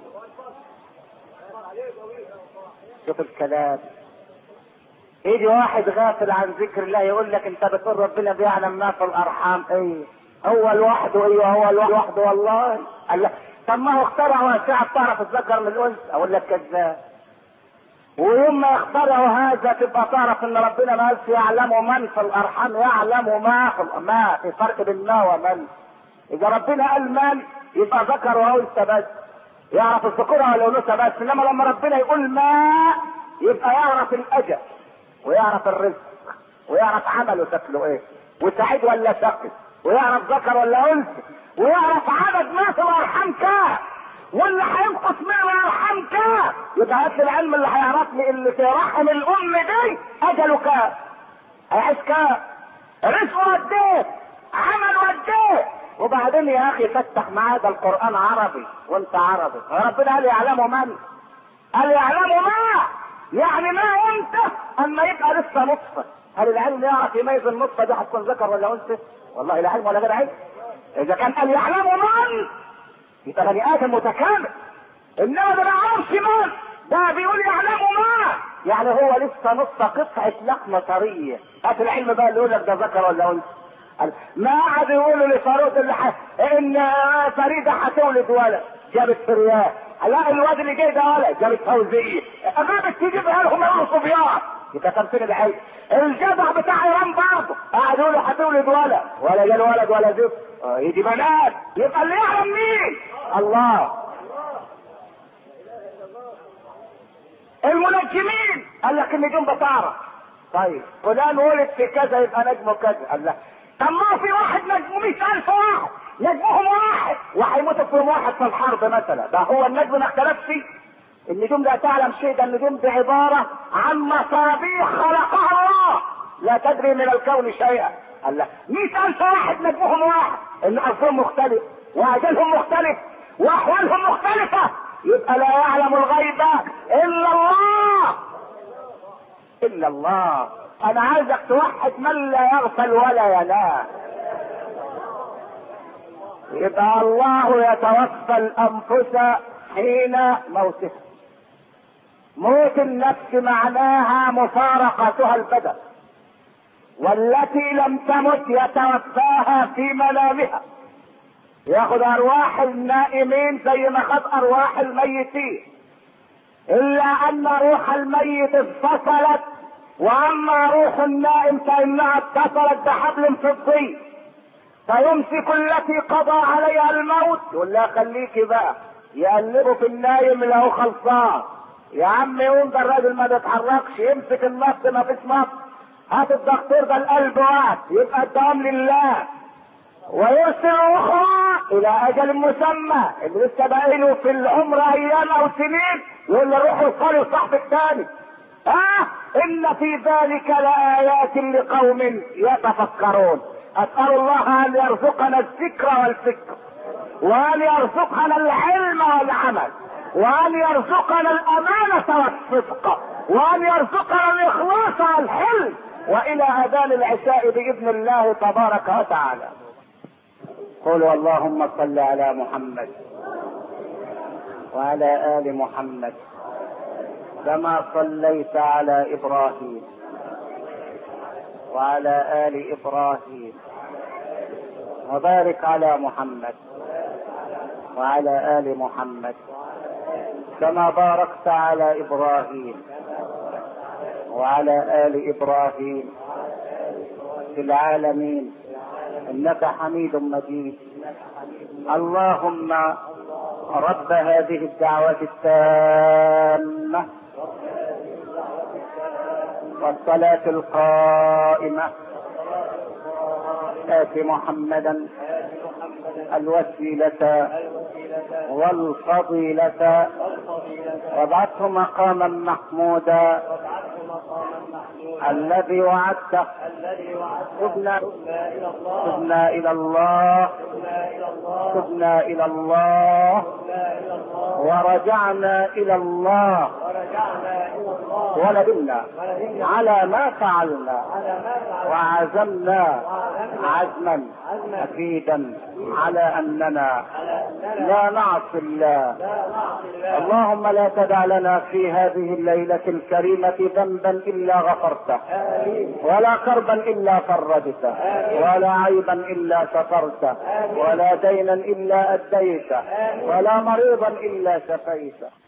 شوف الكلام، يجي واحد غافل عن ذكر الله يقول لك انت بتقول ربنا بيعلم ما في الارحام. ايه هو لوحده؟ ايوه هو لوحده والله. قال لك طب ما هو اخترع واسعة تعرف تتذكر من الانثى. اقول لك كذاب. ويوم ما يخترعوا هذا تبقى تعرف ان ربنا ما قالش يعلم من في الارحام، يعلم ما في ما، في فرق بين ما ومن. اذا ربنا قال من يبقى ذكر وانثى بس، يعرف الذكورة والانوثة بس، انما لما ربنا يقول ما يبقى يعرف الاجل ويعرف الرزق ويعرف عمله شكله ايه، وسعيد ولا شقي، ويعرف ذكر ولا انثى، ويعرف عدد ما في الارحام كام، واللي هينقص من الارحام كام. يبقى هات العلم اللي هيعرفني اللي في رحم الام دي اجله كام، هيعيش كام، رزقه قد ايه، عمله قد ايه. وبعدين يا اخي فتح معاه ده القران عربي وانت عربي، ربنا قال يعلم من، قال يعلم ما، يعني ما انت اما يبقى لسه نطفه. هل العلم يعرف يميز النطفه دي هتكون ذكر ولا انثى؟ والله لا علم ولا غير علم. اذا كان قال يعلم من يبقى بني ادم متكامل، انما ده ما يعرفش من، ده بيقول يعلم ما، يعني هو لسه نص قطعه لحمه طريه. هات العلم بقى اللي يقول لك ده ذكر ولا انثى. ما قعد يقولوا لفاروق اللي ح... ان فريده هتولد ولد، جابت فرياه، لا الواد اللي جاي ده ولد، جابت فوزيه، جابت تجيبها لهم يقولوا صبيان. يبقى كان فين العلم؟ الجدع بتاع ايران برضه قعد يقولوا هتولد ولد، ولا جال ولد ولا زفت، يجي بنات. يبقى اللي يعلم مين؟ الله. المنجمين قال لك النجوم بتعرف، طيب فلان ولد في كذا يبقى نجمه كذا. قال لك طب ما في واحد نجمه مئة ألف واحد، نجمهم واحد وهيموتوا في يوم واحد في الحرب مثلا، ده هو النجم ما اختلفش. النجوم لا تعلم شيء، ده النجوم دي عبارة عن مصابيح خلقها الله، لا تدري من الكون شيئا. قال لك مئة ألف واحد نجمهم واحد، ان أرضهم مختلف وأجلهم مختلف وأحوالهم مختلفة، يبقى لا يعلم الغيب إلا الله، إلا الله. أنا عايزك توحد من لا يغفل ولا ينام. يبقى الله يتوفى الأنفس حين موتها. موت النفس معناها مفارقتها البدن، والتي لم تمت يتوفاها في منامها، ياخذ ارواح النائمين زي ما خد ارواح الميتين، الا ان روح الميت انفصلت، واما روح النائم فانها اتصلت بحبل فضي، فيمسك التي قضى عليها الموت يقول لها خليكي بقى، يقلبه في النايم له خلصان، يا عم يقوم ده الراجل ما بيتحركش، يمسك النبض ما فيش نبض، هات الدكتور ده القلب وقت، يبقى الدوام لله، ويرسل اخرى الى اجل مسمى اللي لسه باقي في العمر ايام او سنين، يقول له روح القري صاحبك تاني. اه ان في ذلك لايات لقوم يتفكرون. اسال الله ان يرزقنا الذكر والفكر، وان يرزقنا العلم والعمل، وان يرزقنا الامانه والصدق، وان يرزقنا الاخلاص والحلم، والى اذان العشاء باذن الله تبارك وتعالى. قولوا اللهم صل على محمد وعلى ال محمد كما صليت على ابراهيم وعلى ال ابراهيم، وبارك على محمد وعلى ال محمد كما باركت على ابراهيم وعلى ال ابراهيم في العالمين انك حميد مجيد. اللهم رب هذه الدعوة التامة والصلاة القائمة، آت محمدا الوسيلة والفضيلة وابعثه مقاما محمودا الذي وعدته. تبنا تبنا الى الله تبنا الى الله ورجعنا الى الله، وندمنا على ما فعلنا، وعزمنا عزما اكيدا على اننا لا نعصي الله. اللهم لا تدع لنا في هذه الليلة الكريمة ذنبا الا غفرته، ولا كربا الا فرجته، ولا عيبا الا سترته، ولا دينا الا اديته، ولا مريضا الا شفيته.